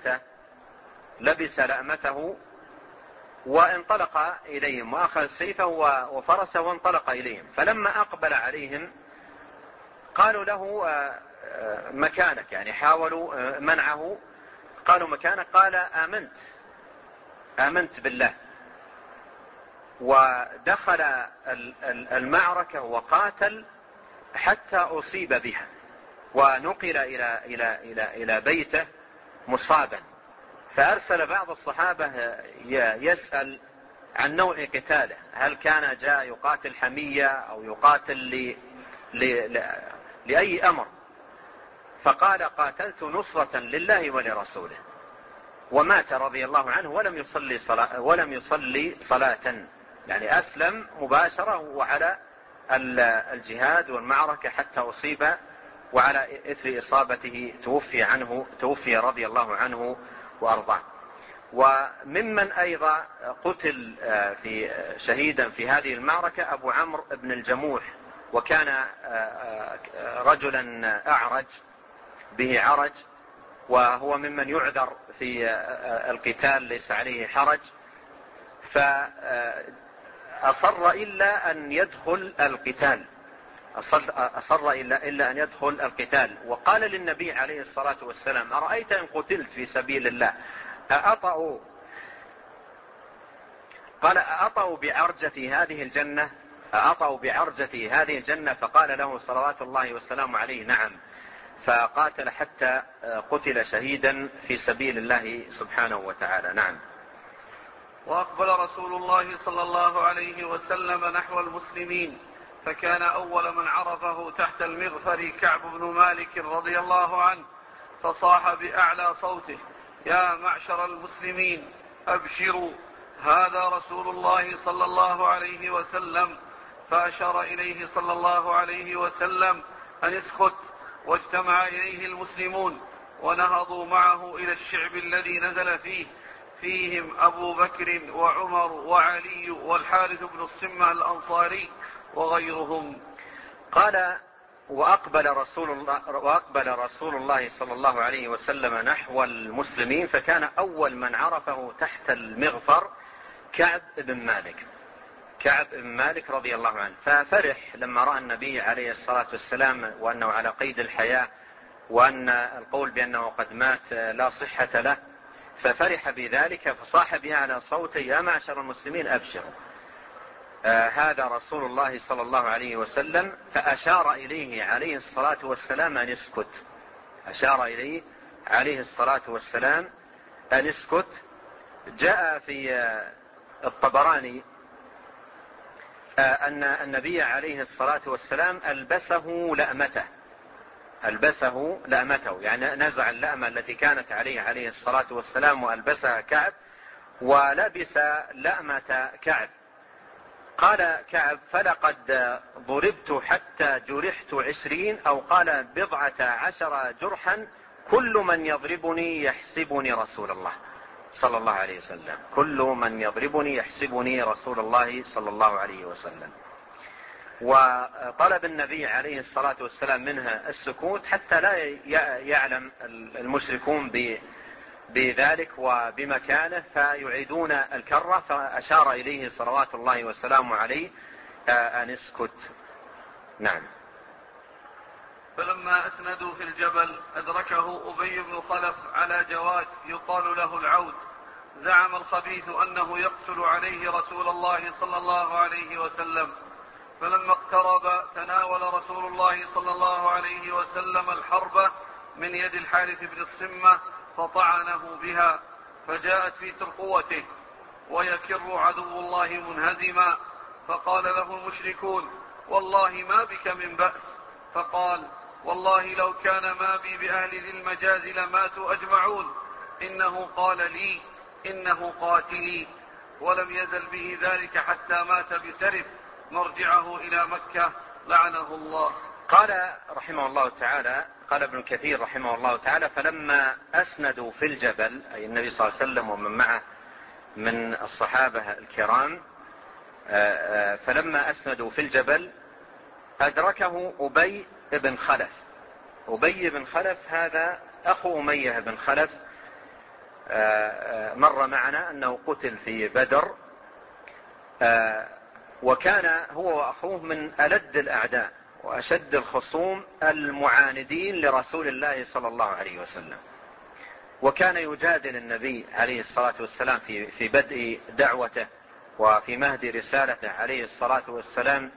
لأمته وانطلق إليهم وأخذ سيفه وفرسه وانطلق إليهم. فلما أقبل عليهم قالوا له مكانك، يعني حاولوا منعه، قالوا مكانك، قال آمنت آمنت بالله، ودخل المعركة وقاتل حتى أصيب بها ونقل إلى بيته مصابا. فأرسل بعض الصحابة يسأل عن نوع قتاله، هل كان جاء يقاتل حمية أو يقاتل لأي أمر؟ فقال: قاتلت نصرة لله ولرسوله. ومات رضي الله عنه ولم يصلي صلاة، يعني أسلم مباشرة وعلى الجهاد والمعركة حتى أصيب، وعلى إثر إصابته توفي رضي الله عنه وأرضاه. وممن أيضا قتل شهيدا في هذه المعركة أبو عمرو بن الجموح، وكان رجلا أعرج به عرج، وهو ممن يعذر في القتال ليس عليه حرج، فأصر إلا أن يدخل القتال، إلا أن يدخل القتال. وقال للنبي عليه الصلاة والسلام: أرأيت إن قتلت في سبيل الله أأطأ بعرجة هذه الجنة؟ فقال له صلوات الله والسلام عليه: نعم. فقاتل حتى قتل شهيدا في سبيل الله سبحانه وتعالى. نعم. وأقبل رسول الله صلى الله عليه وسلم نحو المسلمين، فكان أول من عرفه تحت المغفر كعب بن مالك رضي الله عنه، فصاح بأعلى صوته: يا معشر المسلمين أبشروا، هذا رسول الله صلى الله عليه وسلم. فأشار إليه صلى الله عليه وسلم أن اسكت، واجتمع إليه المسلمون ونهضوا معه إلى الشعب الذي نزل فيهم أبو بكر وعمر وعلي والحارث بن الصمة الأنصاري وغيرهم. قال: وأقبل رسول الله صلى الله عليه وسلم نحو المسلمين، فكان أول من عرفه تحت المغفر كعب بن مالك رضي الله عنه. ففرح لما رأى النبي عليه الصلاة والسلام وأنه على قيد الحياة، وأن القول بأنه قد مات لا صحة له، ففرح بذلك، فصاح بها على صوته: يا معشر المسلمين أبشروا، هذا رسول الله صلى الله عليه وسلم. فأشار إليه عليه الصلاة والسلام أن اسكت، جاء في الطبراني أن النبي عليه الصلاة والسلام ألبسه لأمته، يعني نزع اللأمة التي كانت عليه الصلاة والسلام وألبسها كعب، ولبس لأمة كعب. قال كعب: فلقد ضربت حتى جرحت 20، أو قال 17 جرحا، كل من يضربني يحسبني رسول الله صلى الله عليه وسلم، رسول الله صلى الله عليه وسلم. وطلب النبي عليه الصلاة والسلام منها السكوت حتى لا يعلم المشركون بذلك وبمكانه فيعيدون الكرة، فأشار إليه صلوات الله وسلامه عليه أن اسكت. نعم. فلما أسندوا في الجبل أدركه أبي بن خلف على جواد يقال له العود، زعم الخبيث أنه يقتل عليه رسول الله صلى الله عليه وسلم. فلما اقترب تناول رسول الله صلى الله عليه وسلم الحربة من يد الحارث بن الصمة فطعنه بها، فجاءت في ترقوته، ويكر عدو الله منهزما. فقال له المشركون: والله ما بك من بأس. فقال: والله لو كان ما بي بأهل ذي المجاز لماتوا أجمعون، إنه قال لي: إنه قاتلي. ولم يزل به ذلك حتى مات بسرف مرجعه إلى مكة لعنه الله. قال رحمه الله تعالى، قال ابن كثير رحمه الله تعالى: فلما أسندوا في الجبل، أي النبي صلى الله عليه وسلم ومن معه من الصحابة الكرام، فلما أسندوا في الجبل أدركه أبي بن خلف. هذا أخو أمية بن خلف، مر معنا أنه قتل في بدر، وكان هو وأخوه من ألد الأعداء وأشد الخصوم المعاندين لرسول الله صلى الله عليه وسلم. وكان يجادل النبي عليه الصلاة والسلام في بدء دعوته وفي مهد رسالته عليه الصلاة والسلام.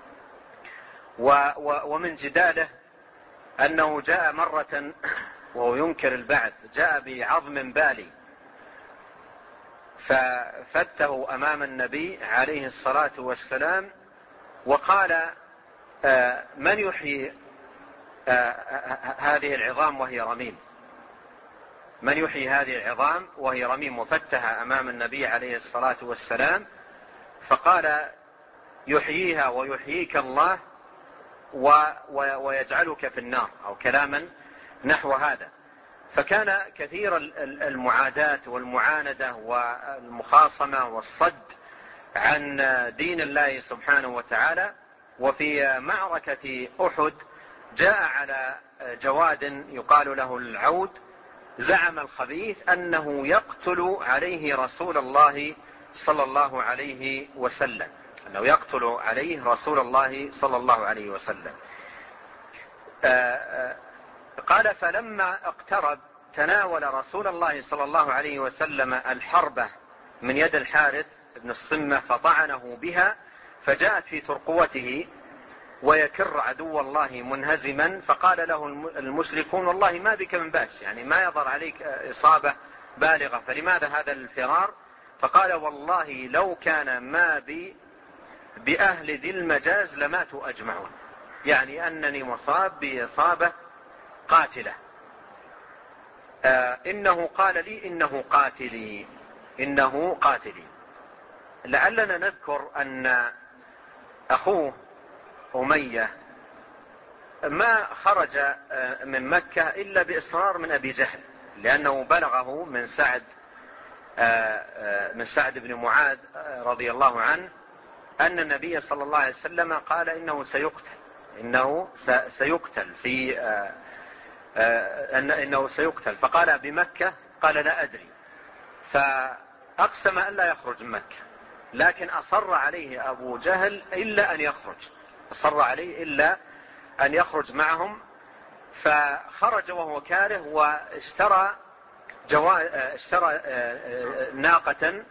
ومن جداله أنه جاء مرة وهو ينكر البعث، جاء بعظم بالي ففته أمام النبي عليه الصلاة والسلام وقال: من يحيي هذه العظام وهي رميم؟ من يحيي هذه العظام وهي رميم؟ وفتها أمام النبي عليه الصلاة والسلام فقال: يحييها ويحييك الله ويجعلك في النار، أو كلاما نحو هذا. فكان كثير المعاداة والمعاندة والمخاصمة والصد عن دين الله سبحانه وتعالى. وفي معركة أحد جاء على جواد يقال له العود، زعم الخبيث أنه يقتل عليه رسول الله صلى الله عليه وسلم، أنه يقتل عليه رسول الله صلى الله عليه وسلم. قال: فلما اقترب تناول رسول الله صلى الله عليه وسلم الحربة من يد الحارث بن الصمة فطعنه بها، فجاءت في ترقوته ويكر عدو الله منهزما. فقال له المشركون: والله ما بك من بأس، يعني ما يظهر عليك إصابة بالغة، فلماذا هذا الفرار؟ فقال: والله لو كان ما بي بأهل ذي المجاز لماتوا أجمعون، يعني أنني مصاب بإصابة قاتلة. إنه قال لي: إنه قاتلي، إنه قاتلي. لعلنا نذكر أن أخوه أمية ما خرج من مكة إلا بإصرار من أبي جهل، لأنه بلغه من سعد بن معاذ رضي الله عنه أن النبي صلى الله عليه وسلم قال: إنه سيقتل إنه سيقتل. فقال: بمكة؟ قال: لا أدري. فأقسم أن لا يخرج من مكة، لكن أصر عليه أبو جهل إلا أن يخرج معهم. فخرج وهو كاره، واشترى ناقة،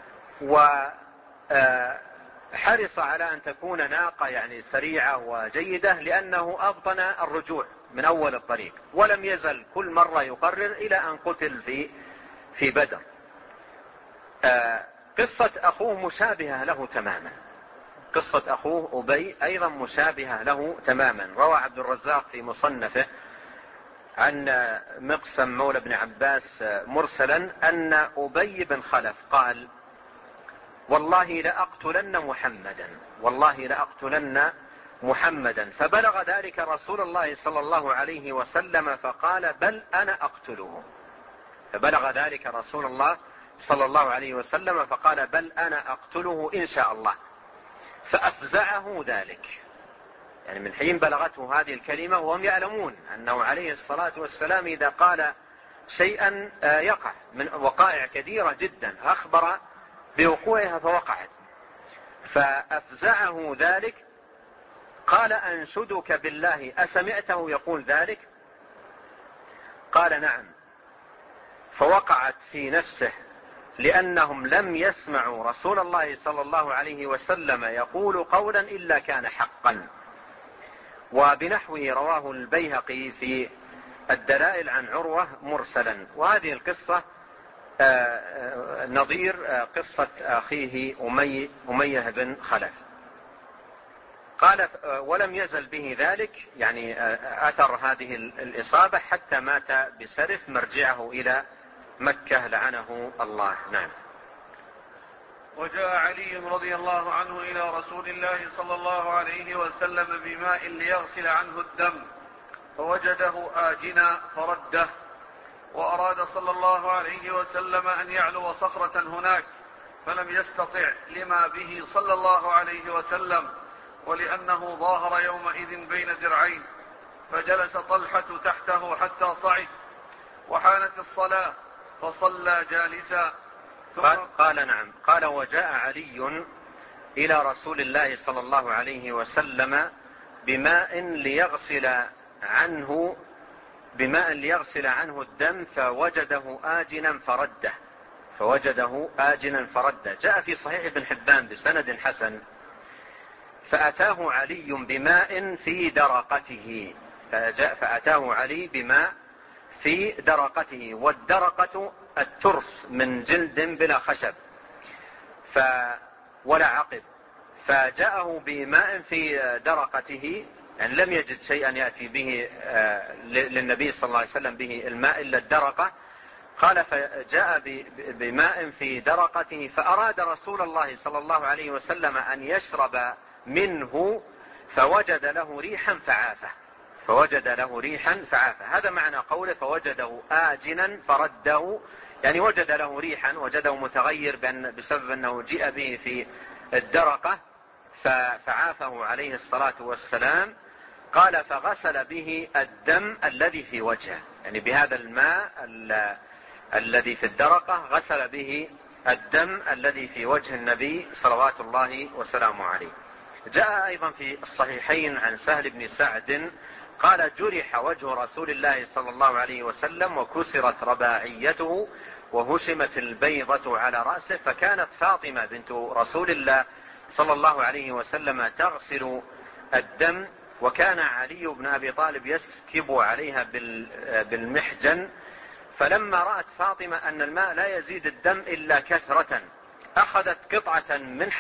وحرص على أن تكون ناقة يعني سريعة وجيدة، لأنه أبطن الرجوع من أول الطريق، ولم يزل كل مرة يقرر إلى أن قتل في بدر. قصة أخوه مشابهة له تماما، قصة أخوه أبي أيضا مشابهة له تماما. روى عبد الرزاق في مصنفه عن مقسم مولى بن عباس مرسلا أن أبي بن خلف قال: والله لأقتلن محمدا. فبلغ ذلك رسول الله صلى الله عليه وسلم فقال: بل أنا أقتله. فبلغ ذلك رسول الله صلى الله عليه وسلم فقال: بل أنا أقتله إن شاء الله. فأفزعه ذلك، يعني من حين بلغته هذه الكلمة وهم يعلمون أنه عليه الصلاة والسلام إذا قال شيئا يقع، من وقائع كثيرة جدا أخبر بوقوعها فوقعت. فأفزعه ذلك. قال: أنشدك بالله أسمعته يقول ذلك؟ قال: نعم. فوقعت في نفسه، لأنهم لم يسمعوا رسول الله صلى الله عليه وسلم يقول قولا إلا كان حقا. وبنحوه رواه البيهقي في الدلائل عن عروة مرسلا. وهذه القصة نظير قصة أخيه أمية بن خلف. قال: ولم يزل به ذلك، يعني أثر هذه الإصابة، حتى مات بسرف مرجعه إلى مكة لعنه الله. نعم. وجاء علي رضي الله عنه إلى رسول الله صلى الله عليه وسلم بماء ليغسل عنه الدم، فوجده آجنا فرده، وأراد صلى الله عليه وسلم أن يعلو صخرة هناك، فلم يستطع لما به صلى الله عليه وسلم، ولأنه ظاهر يومئذ بين درعين، فجلس طلحة تحته حتى صعد، وحانت الصلاة فصلى جالسا. قال: نعم. قال: وجاء علي إلى رسول الله صلى الله عليه وسلم بماء ليغسل عنه بماء ليغسل عنه الدم فوجده آجنا فرده. جاء في صحيح ابن حبان بسند حسن: فأتاه علي بماء في درقته. فأتاه علي بماء في درقته، والدرقة الترس من جلد بلا خشب ولا عقب. فجاءه بماء في درقته، يعني لم يجد شيئا يأتي به للنبي صلى الله عليه وسلم به الماء إلا الدرقة. قال: فجاء بماء في درقته فأراد رسول الله صلى الله عليه وسلم أن يشرب منه فوجد له ريحا فعافه. هذا معنى قوله فوجده آجنا فرده، يعني وجد له ريحا، وجده متغير بسبب أنه جاء به في الدرقة فعافه عليه الصلاة والسلام. قال: فغسل به الدم الذي في وجهه، يعني بهذا الماء الذي في الدرقة غسل به الدم الذي في وجه النبي صلوات الله وسلامه عليه. جاء أيضا في الصحيحين عن سهل بن سعد قال: جرح وجه رسول الله صلى الله عليه وسلم وكسرت رباعيته وهشمت البيضة على رأسه، فكانت فاطمة بنت رسول الله صلى الله عليه وسلم تغسل الدم، وكان علي بن أبي طالب يسكب عليها بالمحجن. فلما رأت فاطمة أن الماء لا يزيد الدم إلا كثرة أخذت قطعة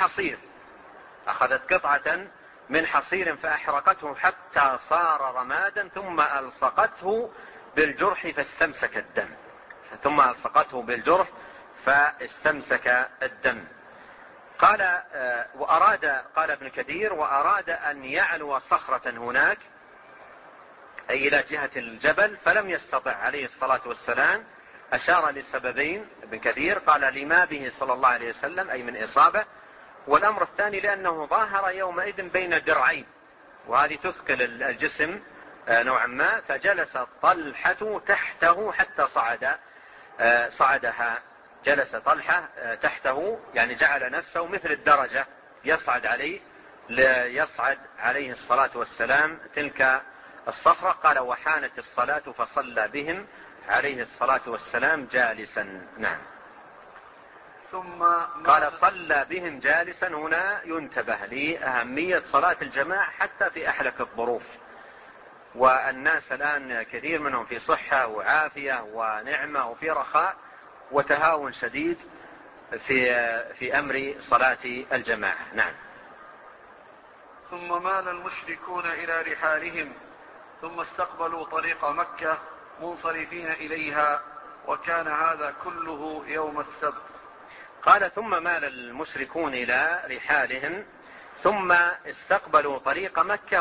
من حصير فأحرقته حتى صار رمادا، ثم ألصقته بالجرح فاستمسك الدم. قال ابن كثير: وأراد أن يعلو صخرة هناك، أي إلى جهة الجبل، فلم يستطع عليه الصلاة والسلام. أشار لسببين ابن كثير: قال لما به صلى الله عليه وسلم أي من إصابة، والأمر الثاني لأنه ظاهر يومئذ بين درعين، وهذه تثقل الجسم نوعا ما، فجلس طلحة تحته حتى صعدها. جلس طلحة تحته، يعني جعل نفسه مثل الدرجة يصعد عليه الصلاة والسلام تلك الصخرة. قال: وحانت الصلاة فصلى بهم عليه الصلاة والسلام جالسا. نعم. ثم قال: صلى بهم جالسا، هنا ينتبه لأهمية صلاة الجماعة حتى في أحلك الظروف، والناس الآن كثير منهم في صحة وعافية ونعمة وفي رخاء، وتهاون شديد في أمر صلاة الجماعة. نعم. ثم مال المشركون إلى رحالهم، ثم استقبلوا طريق مكة منصرفين إليها، وكان هذا كله يوم السبت. قال: ثم مال المشركون إلى رحالهم ثم استقبلوا طريق مكة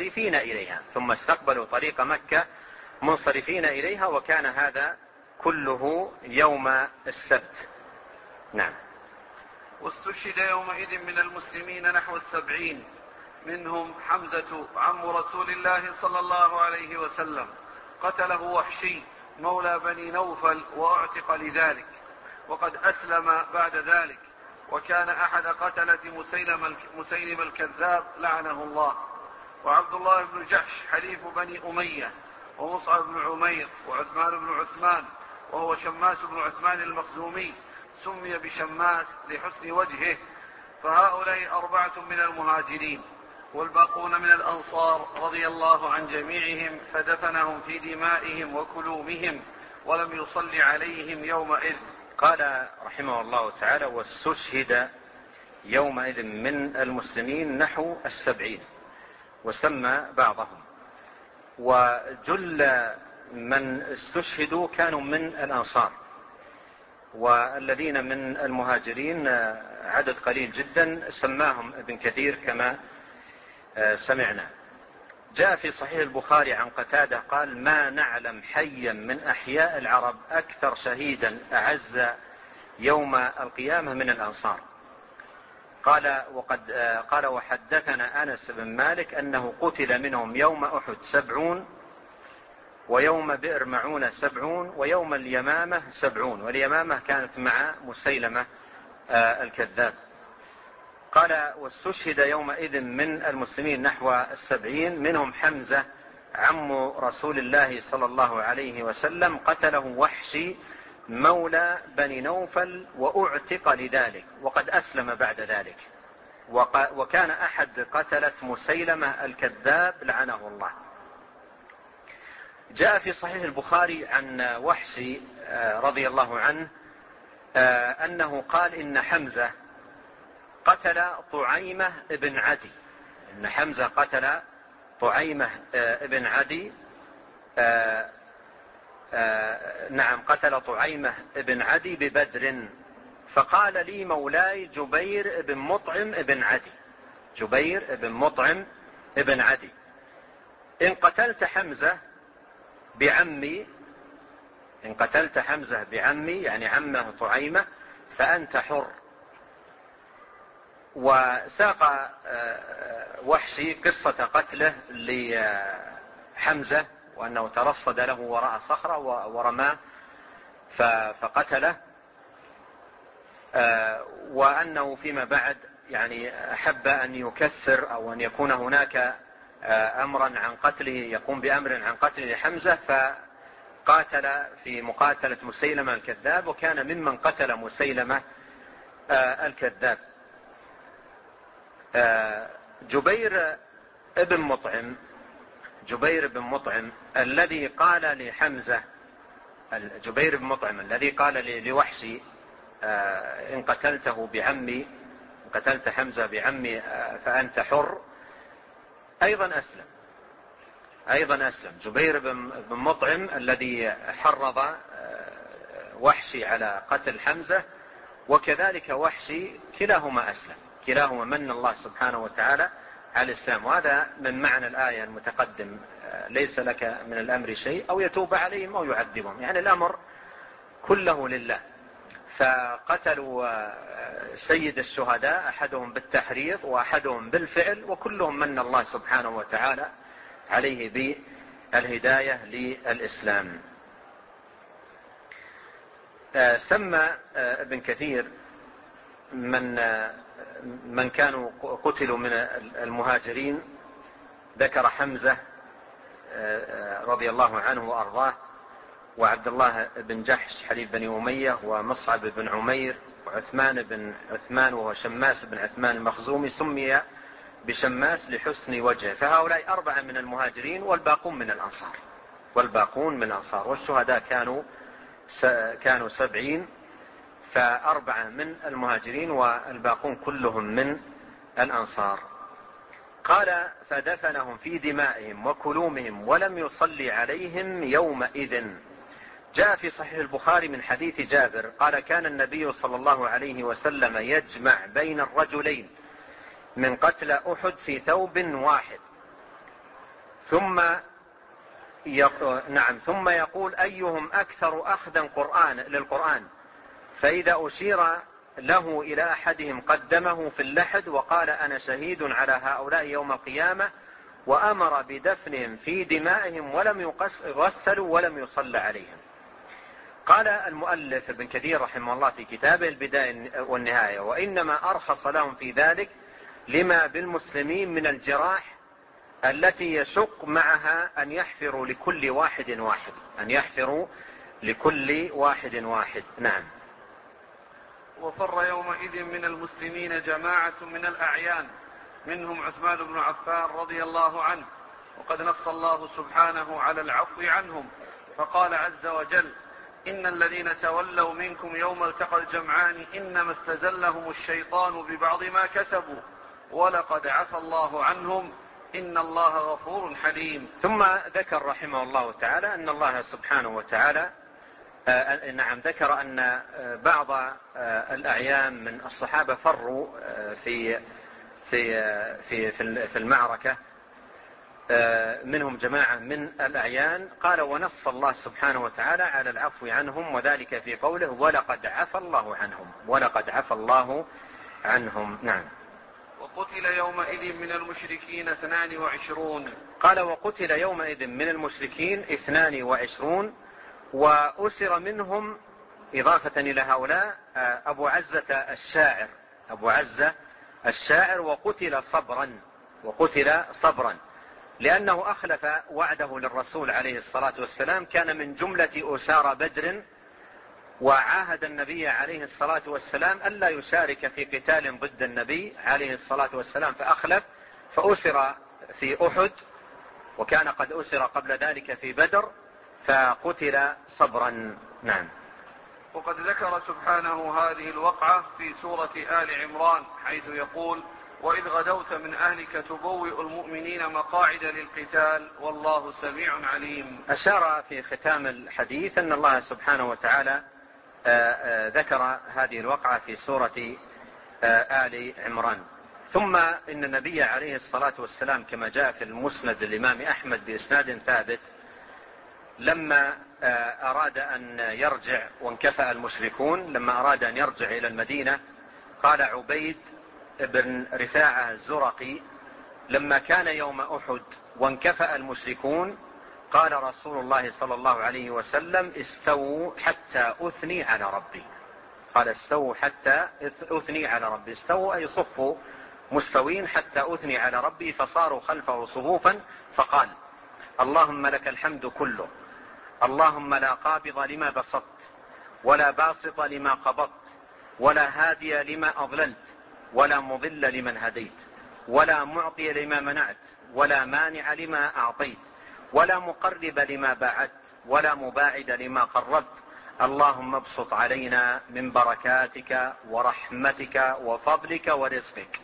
منصرفين إليها، وكان هذا كله يوم السبت. نعم. واستشهد يومئذ من المسلمين نحو 70، منهم حمزة عم رسول الله صلى الله عليه وسلم، قتله وحشي مولى بني نوفل وأعتق لذلك، وقد أسلم بعد ذلك، وكان أحد قتلة مسيلم الكذاب لعنه الله. وعبد الله بن جحش حليف بني أمية، ومصعب بن عمير، وعثمان بن عثمان وهو شماس بن عثمان المخزومي، سمي بشماس لحسن وجهه. فهؤلاء 4 من المهاجرين، والباقون من الأنصار رضي الله عن جميعهم، فدفنهم في دمائهم وكلومهم، ولم يصل عليهم يومئذ. قال رحمه الله تعالى: واستشهد يومئذ من المسلمين نحو 70، وسمى بعضهم. وجل من استشهدوا كانوا من الأنصار، والذين من المهاجرين عدد قليل جدا سماهم ابن كثير كما سمعنا. جاء في صحيح البخاري عن قتادة قال: ما نعلم حيا من أحياء العرب أكثر شهيدا أعز يوم القيامة من الأنصار. قال: وحدثنا أنس بن مالك أنه قتل منهم يوم أحد 70، ويوم بئر معونة 70، ويوم اليمامة 70، واليمامة كانت مع مسيلمة الكذاب. قال: واستشهد يومئذ من المسلمين نحو 70، منهم حمزة عم رسول الله صلى الله عليه وسلم قتله وحشي مولى بني نوفل وأعتق لذلك، وقد أسلم بعد ذلك، وكان أحد قتلة مسيلمة الكذاب لعنه الله. جاء في صحيح البخاري عن وحشي رضي الله عنه أنه قال إن حمزة قتل طعيمة ابن عدي، إن حمزة قتل طعيمة ابن عدي، نعم قتل طعيمة ابن عدي ببدر، فقال لي مولاي جبير بن مطعم ابن عدي، جبير بن مطعم ابن عدي: إن قتلت حمزة بعمي، إن قتلت حمزة بعمي يعني عمه طعيمة فأنت حر. وساق وحشي قصة قتله لحمزة، وأنه ترصد له وراء صخرة ورماه فقتله، وأنه فيما بعد يعني أحب أن يكثر أو أن يكون هناك أمرا عن قتله، يقوم بأمر عن قتله لحمزة، فقاتل في مقاتلة مسيلمة الكذاب، وكان ممن قتل مسيلمة الكذاب. جبير بن مطعم الذي قال لحمزة، جبير بن مطعم الذي قال لوحشي إن قتلته بعمي، إن قتلت حمزة بعمي فأنت حر، أيضا أسلم جبير بن مطعم الذي حرض وحشي على قتل حمزة، وكذلك وحشي، كلاهما أسلم، كلاهما من الله سبحانه وتعالى على الإسلام. وهذا من معنى الآية المتقدم: ليس لك من الأمر شيء أو يتوب عليهم أو يعذبهم، يعني الأمر كله لله. فقتلوا سيد الشهداء، أحدهم بالتحريض وأحدهم بالفعل، وكلهم من الله سبحانه وتعالى عليه بالهداية للإسلام. سمى ابن كثير من كانوا قتلوا من المهاجرين، ذكر حمزة رضي الله عنه وأرضاه، وعبد الله بن جحش حليف بني أمية، ومصعب بن عمير، وعثمان بن عثمان وهو شماس بن عثمان المخزومي، سمي بشماس لحسن وجهه. فهؤلاء 4 من المهاجرين والباقون من الأنصار، والشهداء كانوا 70، ف4 من المهاجرين والباقون كلهم من الأنصار. قال: فدفنهم في دمائهم وكلومهم ولم يصلي عليهم يومئذ. جاء في صحيح البخاري من حديث جابر قال: كان النبي صلى الله عليه وسلم يجمع بين الرجلين من قتل أحد في ثوب واحد، ثم يقول: أيهم أكثر أخذا للقرآن، فإذا أشير له إلى أحدهم قدمه في اللحد وقال: أنا شهيد على هؤلاء يوم القيامة، وأمر بدفنهم في دمائهم ولم يغسلوا ولم يصلى عليهم. قال المؤلف ابن كثير رحمه الله في كتابه البداية والنهاية: وإنما أرخص لهم في ذلك لما بالمسلمين من الجراح التي يشق معها أن يحفروا لكل واحد واحد. نعم. وفر يومئذ من المسلمين جماعة من الأعيان، منهم عثمان بن عفان رضي الله عنه، وقد نص الله سبحانه على العفو عنهم، فقال عز وجل: إن الذين تولوا منكم يوم التقى الجمعان إنما استزلهم الشيطان ببعض ما كسبوا ولقد عفى الله عنهم إن الله غفور حليم. ثم ذكر رحمه الله تعالى أن الله سبحانه وتعالى ذكر أن بعض الأعيان من الصحابة فروا في المعركة، منهم جماعة من الأعيان. قال: ونص الله سبحانه وتعالى على العفو عنهم، وذلك في قوله: ولقد عفى الله عنهم. نعم. وقتل يومئذ من المشركين 22. قال: وقتل يومئذ من المشركين 22، وأسر منهم إضافة إلى هؤلاء أبو عزة الشاعر، وقتل صبرا. لأنه أخلف وعده للرسول عليه الصلاة والسلام، كان من جملة أسارى بدر، وعاهد النبي عليه الصلاة والسلام ألا يشارك في قتال ضد النبي عليه الصلاة والسلام، فأخلف فأسر في أحد، وكان قد أسر قبل ذلك في بدر، فقتل صبرا. نعم. وقد ذكر سبحانه هذه الوقعة في سورة آل عمران حيث يقول: وإذ غدوت من أهلك تبوئ المؤمنين مقاعد للقتال والله سميع عليم. أشار في ختام الحديث أن الله سبحانه وتعالى ذكر هذه الوقعة في سورة آل عمران. ثم إن النبي عليه الصلاة والسلام كما جاء في المسند الإمام أحمد بإسناد ثابت، لما أراد أن يرجع وانكفأ المشركون، لما أراد أن يرجع إلى المدينة، قال عبيد بن رفاعة الزرقي: لما كان يوم أحد وانكفأ المشركون قال رسول الله صلى الله عليه وسلم: استووا حتى أثني على ربي. قال: استووا حتى أثني على ربي. استووا أي صفوا مستوين حتى أثني على ربي، فصاروا خلفه صفوفا، فقال: اللهم لك الحمد كله، اللهم لا قابض لما بسطت ولا باسط لما قبضت ولا هادي لما أضللت ولا مضل لمن هديت ولا معطي لما منعت ولا مانع لما أعطيت ولا مقرب لما باعدت ولا مباعد لما قربت. اللهم ابسط علينا من بركاتك ورحمتك وفضلك ورزقك.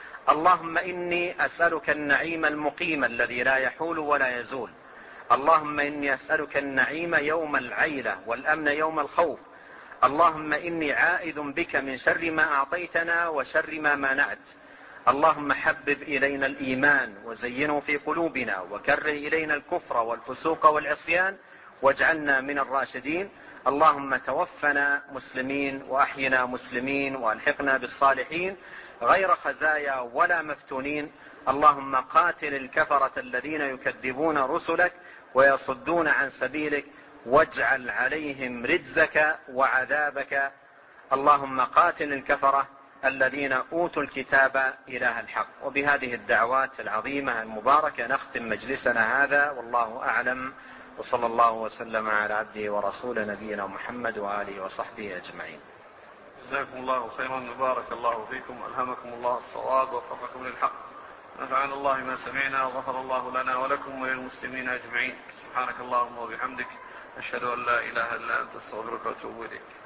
اللهم إني أسألك النعيم المقيم الذي لا يحول ولا يزول. اللهم إني أسألك النعيم يوم العيلة والأمن يوم الخوف. اللهم إني عائذ بك من شر ما أعطيتنا وشر ما منعت. اللهم حبب إلينا الإيمان وزينه في قلوبنا وكره إلينا الكفر والفسوق والعصيان واجعلنا من الراشدين. اللهم توفنا مسلمين وأحينا مسلمين وألحقنا بالصالحين غير خزايا ولا مفتونين. اللهم قاتل الكفرة الذين يكذبون رسلك ويصدون عن سبيلك واجعل عليهم رجزك وعذابك. اللهم قاتل الكفرة الذين أوتوا الكتاب إله الحق. وبهذه الدعوات العظيمة المباركة نختم مجلسنا هذا، والله أعلم، وصلى الله وسلم على عبده ورسول نبينا محمد وآله وصحبه أجمعين. جزاكم الله خيرا، بارك الله فيكم، ألهمكم الله الصواب ووفقكم للحق، نفعنا الله ما سمعنا وغفر الله لنا ولكم وللمسلمين أجمعين. سبحانك اللهم وبحمدك، أشهد أن لا إله إلا أنت، أستغفرك وأتوب إليك.